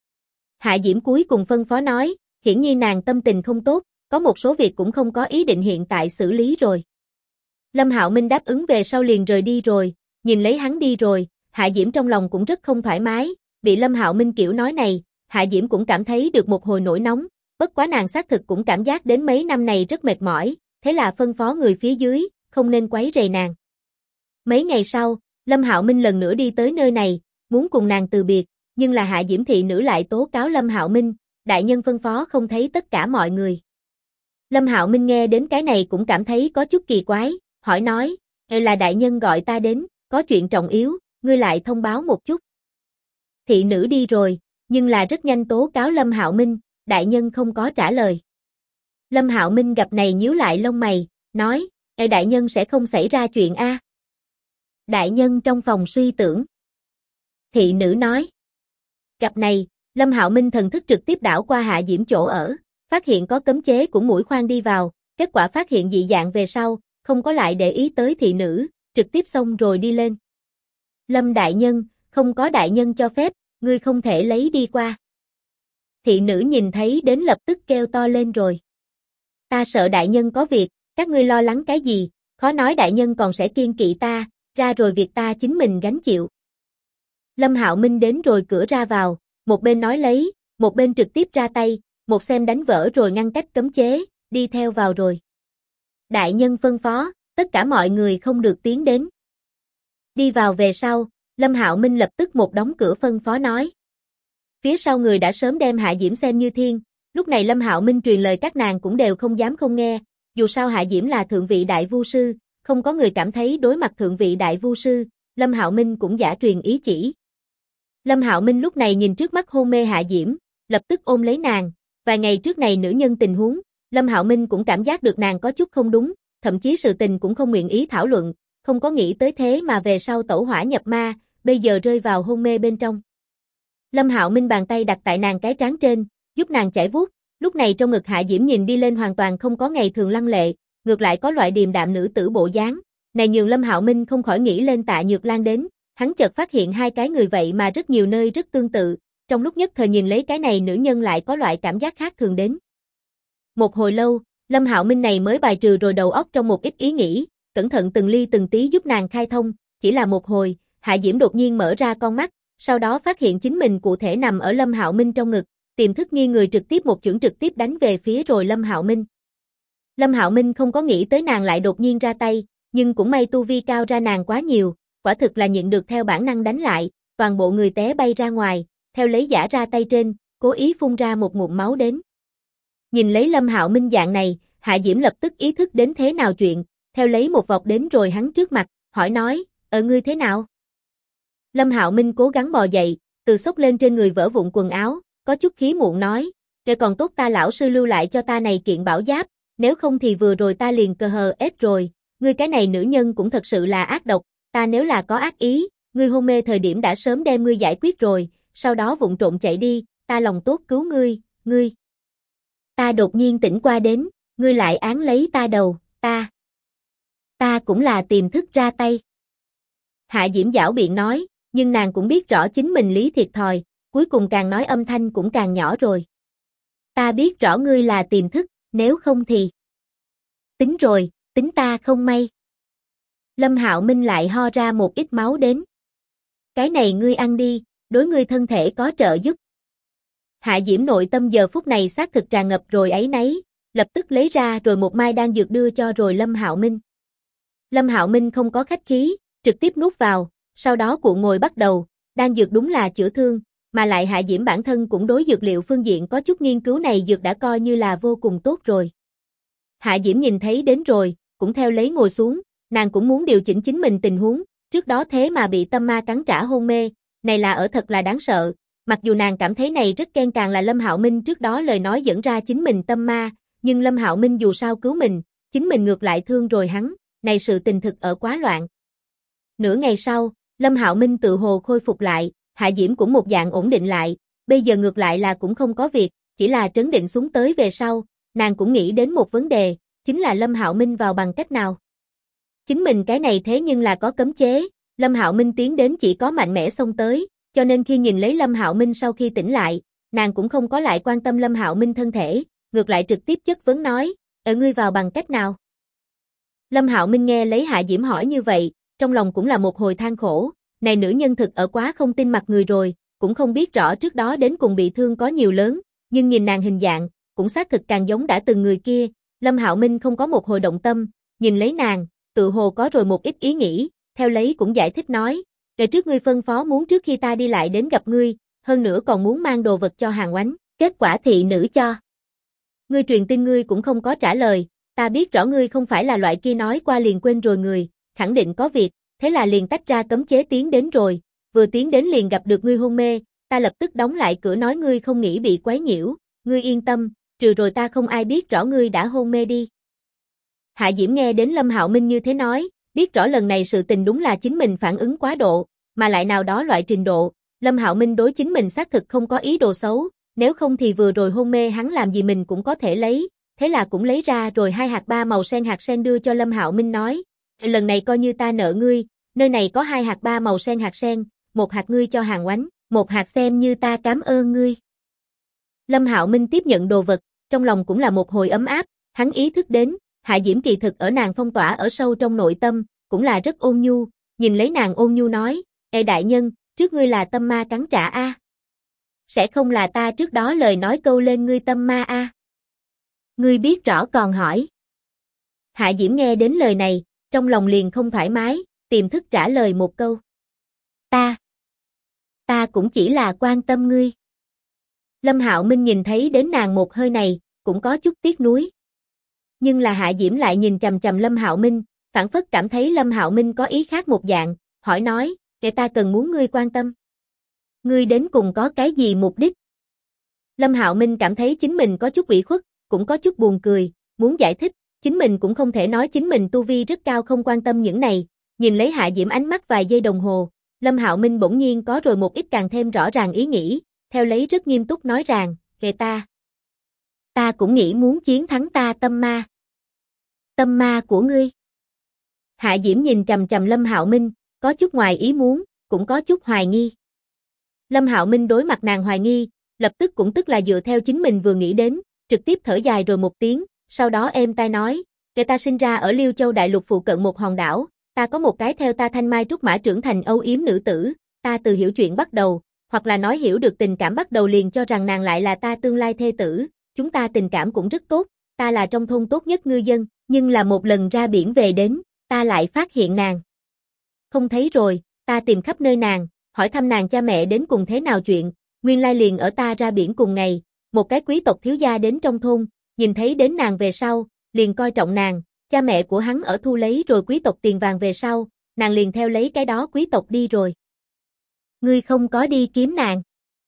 Hạ Diễm cuối cùng phân phó nói, hiển nhiên nàng tâm tình không tốt, có một số việc cũng không có ý định hiện tại xử lý rồi. Lâm Hạo Minh đáp ứng về sau liền rời đi rồi, nhìn lấy hắn đi rồi, Hạ Diễm trong lòng cũng rất không thoải mái, bị Lâm Hạo Minh kiểu nói này, Hạ Diễm cũng cảm thấy được một hồi nổi nóng, bất quá nàng xác thực cũng cảm giác đến mấy năm này rất mệt mỏi, thế là phân phó người phía dưới, không nên quấy rầy nàng. Mấy ngày sau, Lâm Hạo Minh lần nữa đi tới nơi này, muốn cùng nàng từ biệt, nhưng là Hạ Diễm thị nữ lại tố cáo Lâm Hạo Minh, đại nhân phân phó không thấy tất cả mọi người. Lâm Hạo Minh nghe đến cái này cũng cảm thấy có chút kỳ quái, hỏi nói, là đại nhân gọi ta đến, có chuyện trọng yếu, ngươi lại thông báo một chút. Thị nữ đi rồi, nhưng là rất nhanh tố cáo Lâm Hạo Minh, đại nhân không có trả lời. Lâm Hạo Minh gặp này nhíu lại lông mày, nói, đại nhân sẽ không xảy ra chuyện a? Đại nhân trong phòng suy tưởng. Thị nữ nói. Gặp này, Lâm Hạo Minh thần thức trực tiếp đảo qua Hạ Diễm chỗ ở, phát hiện có cấm chế của mũi khoan đi vào, kết quả phát hiện dị dạng về sau, không có lại để ý tới thị nữ, trực tiếp xông rồi đi lên. Lâm đại nhân, không có đại nhân cho phép, ngươi không thể lấy đi qua. Thị nữ nhìn thấy đến lập tức kêu to lên rồi. Ta sợ đại nhân có việc, các ngươi lo lắng cái gì, khó nói đại nhân còn sẽ kiêng kỵ ta, ra rồi việc ta chính mình gánh chịu. Lâm Hạo Minh đến rồi cửa ra vào, một bên nói lấy, một bên trực tiếp ra tay, một xem đánh vỡ rồi ngăn cách cấm chế, đi theo vào rồi. Đại nhân phân phó, tất cả mọi người không được tiến đến. Đi vào về sau, Lâm Hạo Minh lập tức một đóng cửa phân phó nói. Phía sau người đã sớm đem Hạ Diễm xem như thiên, lúc này Lâm Hạo Minh truyền lời các nàng cũng đều không dám không nghe, dù sao Hạ Diễm là thượng vị đại vu sư, không có người cảm thấy đối mặt thượng vị đại vu sư, Lâm Hạo Minh cũng giả truyền ý chỉ. Lâm Hạo Minh lúc này nhìn trước mắt hôn mê Hạ Diễm, lập tức ôm lấy nàng, vài ngày trước này nữ nhân tình huống, Lâm Hạo Minh cũng cảm giác được nàng có chút không đúng, thậm chí sự tình cũng không nguyện ý thảo luận, không có nghĩ tới thế mà về sau tẩu hỏa nhập ma, bây giờ rơi vào hôn mê bên trong. Lâm Hạo Minh bàn tay đặt tại nàng cái trán trên, giúp nàng chải vuốt, lúc này trong ngực Hạ Diễm nhìn đi lên hoàn toàn không có ngày thường lăng lệ, ngược lại có loại điềm đạm nữ tử bộ dáng, này nhường Lâm Hạo Minh không khỏi nghĩ lên Tạ Nhược Lan đến, hắn chợt phát hiện hai cái người vậy mà rất nhiều nơi rất tương tự, trong lúc nhất thời nhìn lấy cái này nữ nhân lại có loại cảm giác khác thường đến. Một hồi lâu, Lâm Hạo Minh này mới bài trừ rồi đầu óc trong một ít ý nghĩ, cẩn thận từng ly từng tí giúp nàng khai thông, chỉ là một hồi, Hạ Diễm đột nhiên mở ra con mắt, sau đó phát hiện chính mình cụ thể nằm ở Lâm Hạo Minh trong ngực, tiềm thức nghiêng người trực tiếp một chưởng trực tiếp đánh về phía rồi Lâm Hạo Minh. Lâm Hạo Minh không có nghĩ tới nàng lại đột nhiên ra tay, nhưng cũng may tu vi cao ra nàng quá nhiều, quả thực là nhịn được theo bản năng đánh lại, toàn bộ người té bay ra ngoài, theo lấy giả ra tay trên, cố ý phun ra một ngụm máu đến. Nhìn lấy Lâm Hạo Minh dạng này, Hạ Diễm lập tức ý thức đến thế nào chuyện, theo lấy một vòng đến rồi hắn trước mặt, hỏi nói, ngươi thế nào? Lâm Hạo Minh cố gắng bò dậy, từ xốc lên trên người vỡ vụn quần áo, có chút khí muộn nói, rồi còn tốt ta lão sư lưu lại cho ta này kiện bảo giáp, nếu không thì vừa rồi ta liền cờ hờ ết rồi, ngươi cái này nữ nhân cũng thật sự là ác độc, ta nếu là có ác ý, ngươi hôn mê thời điểm đã sớm đem ngươi giải quyết rồi, sau đó vụng trộm chạy đi, ta lòng tốt cứu ngươi. Ta đột nhiên tỉnh qua đến, ngươi lại án lấy ta đầu, ta cũng là tiềm thức ra tay. Hạ Diễm giảo biện nói, nhưng nàng cũng biết rõ chính mình lý thiệt thòi, cuối cùng càng nói âm thanh cũng càng nhỏ rồi. Ta biết rõ ngươi là tiềm thức, nếu không thì... Tính rồi, tính ta không may. Lâm Hạo Minh lại ho ra một ít máu đến. Cái này ngươi ăn đi, đối ngươi thân thể có trợ giúp. Hạ Diễm nội tâm giờ phút này xác thực tràn ngập rồi ấy nấy, lập tức lấy ra rồi một mai đan dược đưa cho rồi Lâm Hạo Minh. Lâm Hạo Minh không có khách khí, trực tiếp nuốt vào, sau đó cuộn ngồi bắt đầu, đan dược đúng là chữa thương, mà lại Hạ Diễm bản thân cũng đối dược liệu phương diện có chút nghiên cứu này dược đã coi như là vô cùng tốt rồi. Hạ Diễm nhìn thấy đến rồi, cũng theo lấy ngồi xuống, nàng cũng muốn điều chỉnh chính mình tình huống, trước đó thế mà bị tâm ma cắn trả hôn mê, này là ở thật là đáng sợ, mặc dù nàng cảm thấy này rất ghen càng là Lâm Hạo Minh trước đó lời nói dẫn ra chính mình tâm ma, nhưng Lâm Hạo Minh dù sao cứu mình, chính mình ngược lại thương rồi hắn, này sự tình thực ở quá loạn. Nửa ngày sau, Lâm Hạo Minh tự hồ khôi phục lại, Hạ Diễm cũng một dạng ổn định lại, bây giờ ngược lại là cũng không có việc, chỉ là trấn định xuống tới về sau, nàng cũng nghĩ đến một vấn đề, chính là Lâm Hạo Minh vào bằng cách nào. Chính mình cái này thế nhưng là có cấm chế, Lâm Hạo Minh tiến đến chỉ có mạnh mẽ xông tới, cho nên khi nhìn lấy Lâm Hạo Minh sau khi tỉnh lại, nàng cũng không có lại quan tâm Lâm Hạo Minh thân thể, ngược lại trực tiếp chất vấn nói, ngươi vào bằng cách nào? Lâm Hạo Minh nghe lấy Hạ Diễm hỏi như vậy, trong lòng cũng là một hồi than khổ, này nữ nhân thực ở quá không tin mặt người rồi, cũng không biết rõ trước đó đến cùng bị thương có nhiều lớn, nhưng nhìn nàng hình dạng, cũng xác thực càng giống đã từng người kia, Lâm Hạo Minh không có một hồi động tâm, nhìn lấy nàng, tự hồ có rồi một ít ý nghĩ, theo lấy cũng giải thích nói, ngày trước ngươi phân phó muốn trước khi ta đi lại đến gặp ngươi, hơn nữa còn muốn mang đồ vật cho Hàn Oánh, kết quả thị nữ cho. Ngươi truyền tin ngươi cũng không có trả lời, ta biết rõ ngươi không phải là loại kia nói qua liền quên rồi người, khẳng định có việc, thế là liền tách ra cấm chế tiến đến rồi, vừa tiến đến liền gặp được ngươi hôn mê, ta lập tức đóng lại cửa nói ngươi không nghĩ bị quấy nhiễu, ngươi yên tâm, trừ rồi ta không ai biết rõ ngươi đã hôn mê đi. Hạ Diễm nghe đến Lâm Hạo Minh như thế nói, biết rõ lần này sự tình đúng là chính mình phản ứng quá độ, mà lại nào đó loại trình độ, Lâm Hạo Minh đối chính mình xác thực không có ý đồ xấu, nếu không thì vừa rồi hôn mê hắn làm gì mình cũng có thể lấy, thế là cũng lấy ra rồi 2 hạt 3 màu sen hạt sen đưa cho Lâm Hạo Minh nói, lần này coi như ta nợ ngươi, nơi này có 2 hạt 3 màu sen hạt sen, 1 hạt ngươi cho Hàn Oánh, 1 hạt xem như ta cảm ơn ngươi. Lâm Hạo Minh tiếp nhận đồ vật, trong lòng cũng là một hồi ấm áp, hắn ý thức đến, Hạ Diễm kỳ thực ở nàng phong tỏa ở sâu trong nội tâm, cũng là rất ôn nhu, nhìn lấy nàng ôn nhu nói, ê đại nhân, trước ngươi là tâm ma cắn trả a, sẽ không là ta trước đó lời nói câu lên ngươi tâm ma a? Ngươi biết rõ còn hỏi. Hạ Diễm nghe đến lời này, trong lòng liền không thoải mái, tiềm thức trả lời một câu. Ta cũng chỉ là quan tâm ngươi. Lâm Hạo Minh nhìn thấy đến nàng một hơi này, cũng có chút tiếc nuối. Nhưng là Hạ Diễm lại nhìn chằm chằm Lâm Hạo Minh, phảng phất cảm thấy Lâm Hạo Minh có ý khác một dạng, hỏi nói, kẻ ta cần muốn ngươi quan tâm. Ngươi đến cùng có cái gì mục đích? Lâm Hạo Minh cảm thấy chính mình có chút ủy khuất, cũng có chút buồn cười, muốn giải thích, chính mình cũng không thể nói chính mình tu vi rất cao không quan tâm những này, nhìn lấy Hạ Diễm ánh mắt vài giây đồng hồ, Lâm Hạo Minh bỗng nhiên có rồi một ít càng thêm rõ ràng ý nghĩ, theo lấy rất nghiêm túc nói rằng, kệ ta cũng nghĩ muốn chiến thắng ta tâm ma. Tâm ma của ngươi? Hạ Diễm nhìn trầm trầm Lâm Hạo Minh, có chút ngoài ý muốn, cũng có chút hoài nghi. Lâm Hạo Minh đối mặt nàng hoài nghi, lập tức cũng tức là dựa theo chính mình vừa nghĩ đến, trực tiếp thở dài rồi một tiếng, sau đó êm tai nói, kẻ ta sinh ra ở Liêu Châu đại lục phụ cận một hòn đảo, ta có một cái theo ta thanh mai trúc mã trưởng thành âu yếm nữ tử, ta từ hiểu chuyện bắt đầu, hoặc là nói hiểu được tình cảm bắt đầu liền cho rằng nàng lại là ta tương lai thê tử, chúng ta tình cảm cũng rất tốt, ta là trong thôn tốt nhất ngư dân, nhưng là một lần ra biển về đến, ta lại phát hiện nàng không thấy rồi, ta tìm khắp nơi nàng, hỏi thăm nàng cha mẹ đến cùng thế nào chuyện, nguyên lai liền ở ta ra biển cùng ngày, một cái quý tộc thiếu gia đến trong thôn, nhìn thấy đến nàng về sau, liền coi trọng nàng, cha mẹ của hắn ở thu lấy rồi quý tộc tiền vàng về sau, nàng liền theo lấy cái đó quý tộc đi rồi. Ngươi không có đi kiếm nàng?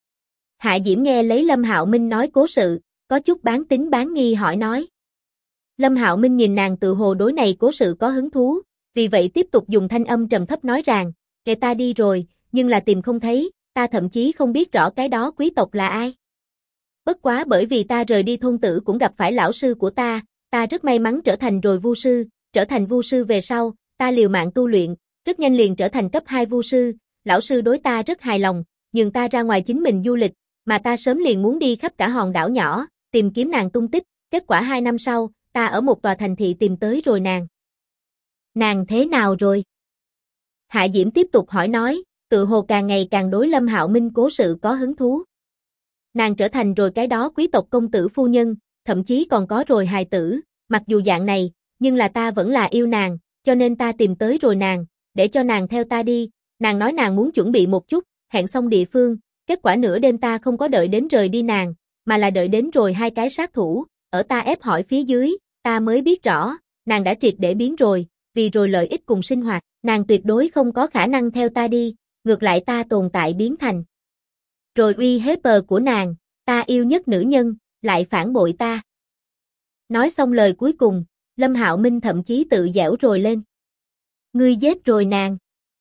Hạ Diễm nghe lấy Lâm Hạo Minh nói cố sự, có chút bán tín bán nghi hỏi nói. Lâm Hạo Minh nhìn nàng tự hồ đối này cố sự có hứng thú, vì vậy tiếp tục dùng thanh âm trầm thấp nói rằng, kẻ ta đi rồi, nhưng là tìm không thấy, ta thậm chí không biết rõ cái đó quý tộc là ai. Bất quá bởi vì ta rời đi thôn tử cũng gặp phải lão sư của ta rất may mắn trở thành rồi vu sư, trở thành vu sư về sau, ta liều mạng tu luyện, rất nhanh liền trở thành cấp 2 vu sư, lão sư đối ta rất hài lòng, nhường ta ra ngoài chính mình du lịch, mà ta sớm liền muốn đi khắp cả hòn đảo nhỏ, tìm kiếm nàng tung tích, kết quả 2 năm sau, ta ở một tòa thành thị tìm tới rồi nàng. Nàng thế nào rồi? Hạ Diễm tiếp tục hỏi nói, tự hồ càng ngày càng đối Lâm Hạo Minh cố sự có hứng thú. Nàng trở thành rồi cái đó quý tộc công tử phu nhân, thậm chí còn có rồi hài tử, mặc dù dạng này, nhưng là ta vẫn là yêu nàng, cho nên ta tìm tới rồi nàng, để cho nàng theo ta đi, nàng nói nàng muốn chuẩn bị một chút, hẹn xong địa phương, kết quả nửa đêm ta không có đợi đến rời đi nàng, mà là đợi đến rồi 2 cái sát thủ, ở ta ép hỏi phía dưới, ta mới biết rõ, nàng đã triệt để biến rồi, vì rồi lợi ích cùng sinh hoạt, nàng tuyệt đối không có khả năng theo ta đi, ngược lại ta tồn tại biến thành. Rồi uy hiếp của nàng, ta yêu nhất nữ nhân, lại phản bội ta. Nói xong lời cuối cùng, Lâm Hạo Minh thậm chí tự giễu rồi lên. Ngươi giết rồi nàng.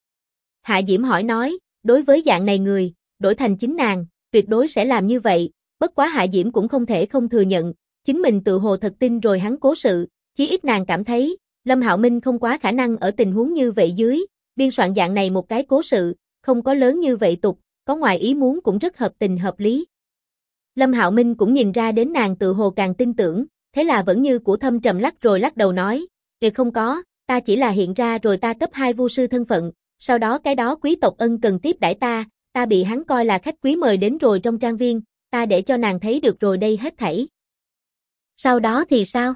Hạ Diễm hỏi nói, đối với dạng này người, đổi thành chính nàng, tuyệt đối sẽ làm như vậy, bất quá Hạ Diễm cũng không thể không thừa nhận, chính mình tự hồ thật tin rồi hắn cố sự, chí ít nàng cảm thấy, Lâm Hạo Minh không quá khả năng ở tình huống như vậy dưới, biên soạn dạng này một cái cố sự, không có lớn như vậy tục, có ngoài ý muốn cũng rất hợp tình hợp lý. Lâm Hạo Minh cũng nhìn ra đến nàng tự hồ càng tin tưởng, thế là vẫn như của thâm trầm lắc rồi lắc đầu nói, không có, ta chỉ là hiện ra rồi ta cấp 2 vu sư thân phận, sau đó cái đó quý tộc ân cần tiếp đãi ta bị hắn coi là khách quý mời đến rồi trong trang viên, ta để cho nàng thấy được rồi đây hết thảy. Sau đó thì sao?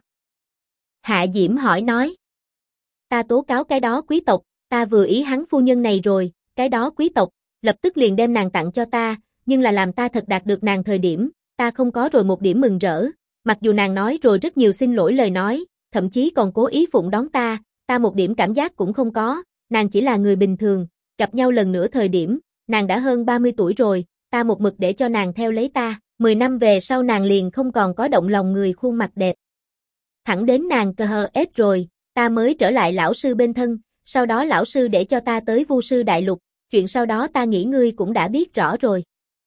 Hạ Diễm hỏi nói. Ta tố cáo cái đó quý tộc, ta vừa ý hắn phu nhân này rồi, cái đó quý tộc, lập tức liền đem nàng tặng cho ta, nhưng là làm ta thật đạt được nàng thời điểm, ta không có rồi một điểm mừng rỡ, mặc dù nàng nói rồi rất nhiều xin lỗi lời nói, thậm chí còn cố ý phụng đón ta một điểm cảm giác cũng không có, nàng chỉ là người bình thường, gặp nhau lần nữa thời điểm, nàng đã hơn 30 tuổi rồi, ta một mực để cho nàng theo lấy ta, 10 năm về sau nàng liền không còn có động lòng người khuôn mặt đẹp. Thẳng đến nàng KHS rồi, ta mới trở lại lão sư bên thân, sau đó lão sư để cho ta tới Vu sư đại lục, chuyện sau đó ta nghĩ ngươi cũng đã biết rõ rồi.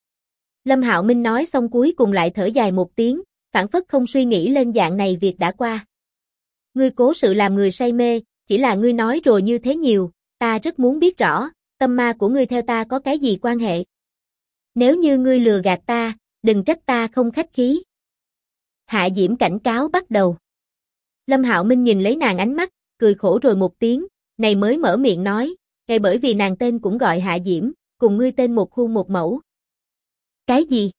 Lâm Hạo Minh nói xong cuối cùng lại thở dài một tiếng, phảng phất không suy nghĩ lên dạng này việc đã qua. Ngươi cố sự làm người say mê, chỉ là ngươi nói rồi như thế nhiều, ta rất muốn biết rõ, tâm ma của ngươi theo ta có cái gì quan hệ. Nếu như ngươi lừa gạt ta, đừng trách ta không khách khí. Hạ Diễm cảnh cáo bắt đầu. Lâm Hạo Minh nhìn lấy nàng ánh mắt, cười khổ rồi một tiếng, này mới mở miệng nói, ngay bởi vì nàng tên cũng gọi Hạ Diễm, cùng ngươi tên một khuôn một mẫu. Cái gì?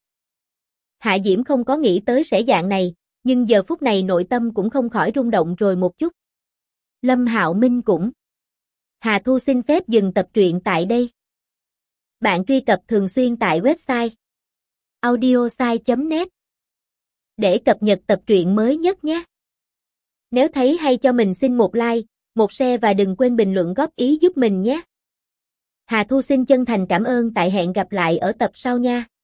Hạ Diễm không có nghĩ tới sẽ dạng này, nhưng giờ phút này nội tâm cũng không khỏi rung động rồi một chút. Lâm Hạo Minh cũng. Hà Thu xin phép dừng tập truyện tại đây. Bạn truy cập thường xuyên tại website audiosai.net để cập nhật tập truyện mới nhất nhé. Nếu thấy hay cho mình xin một like, một share và đừng quên bình luận góp ý giúp mình nhé. Hà Thu xin chân thành cảm ơn, tại hẹn gặp lại ở tập sau nha.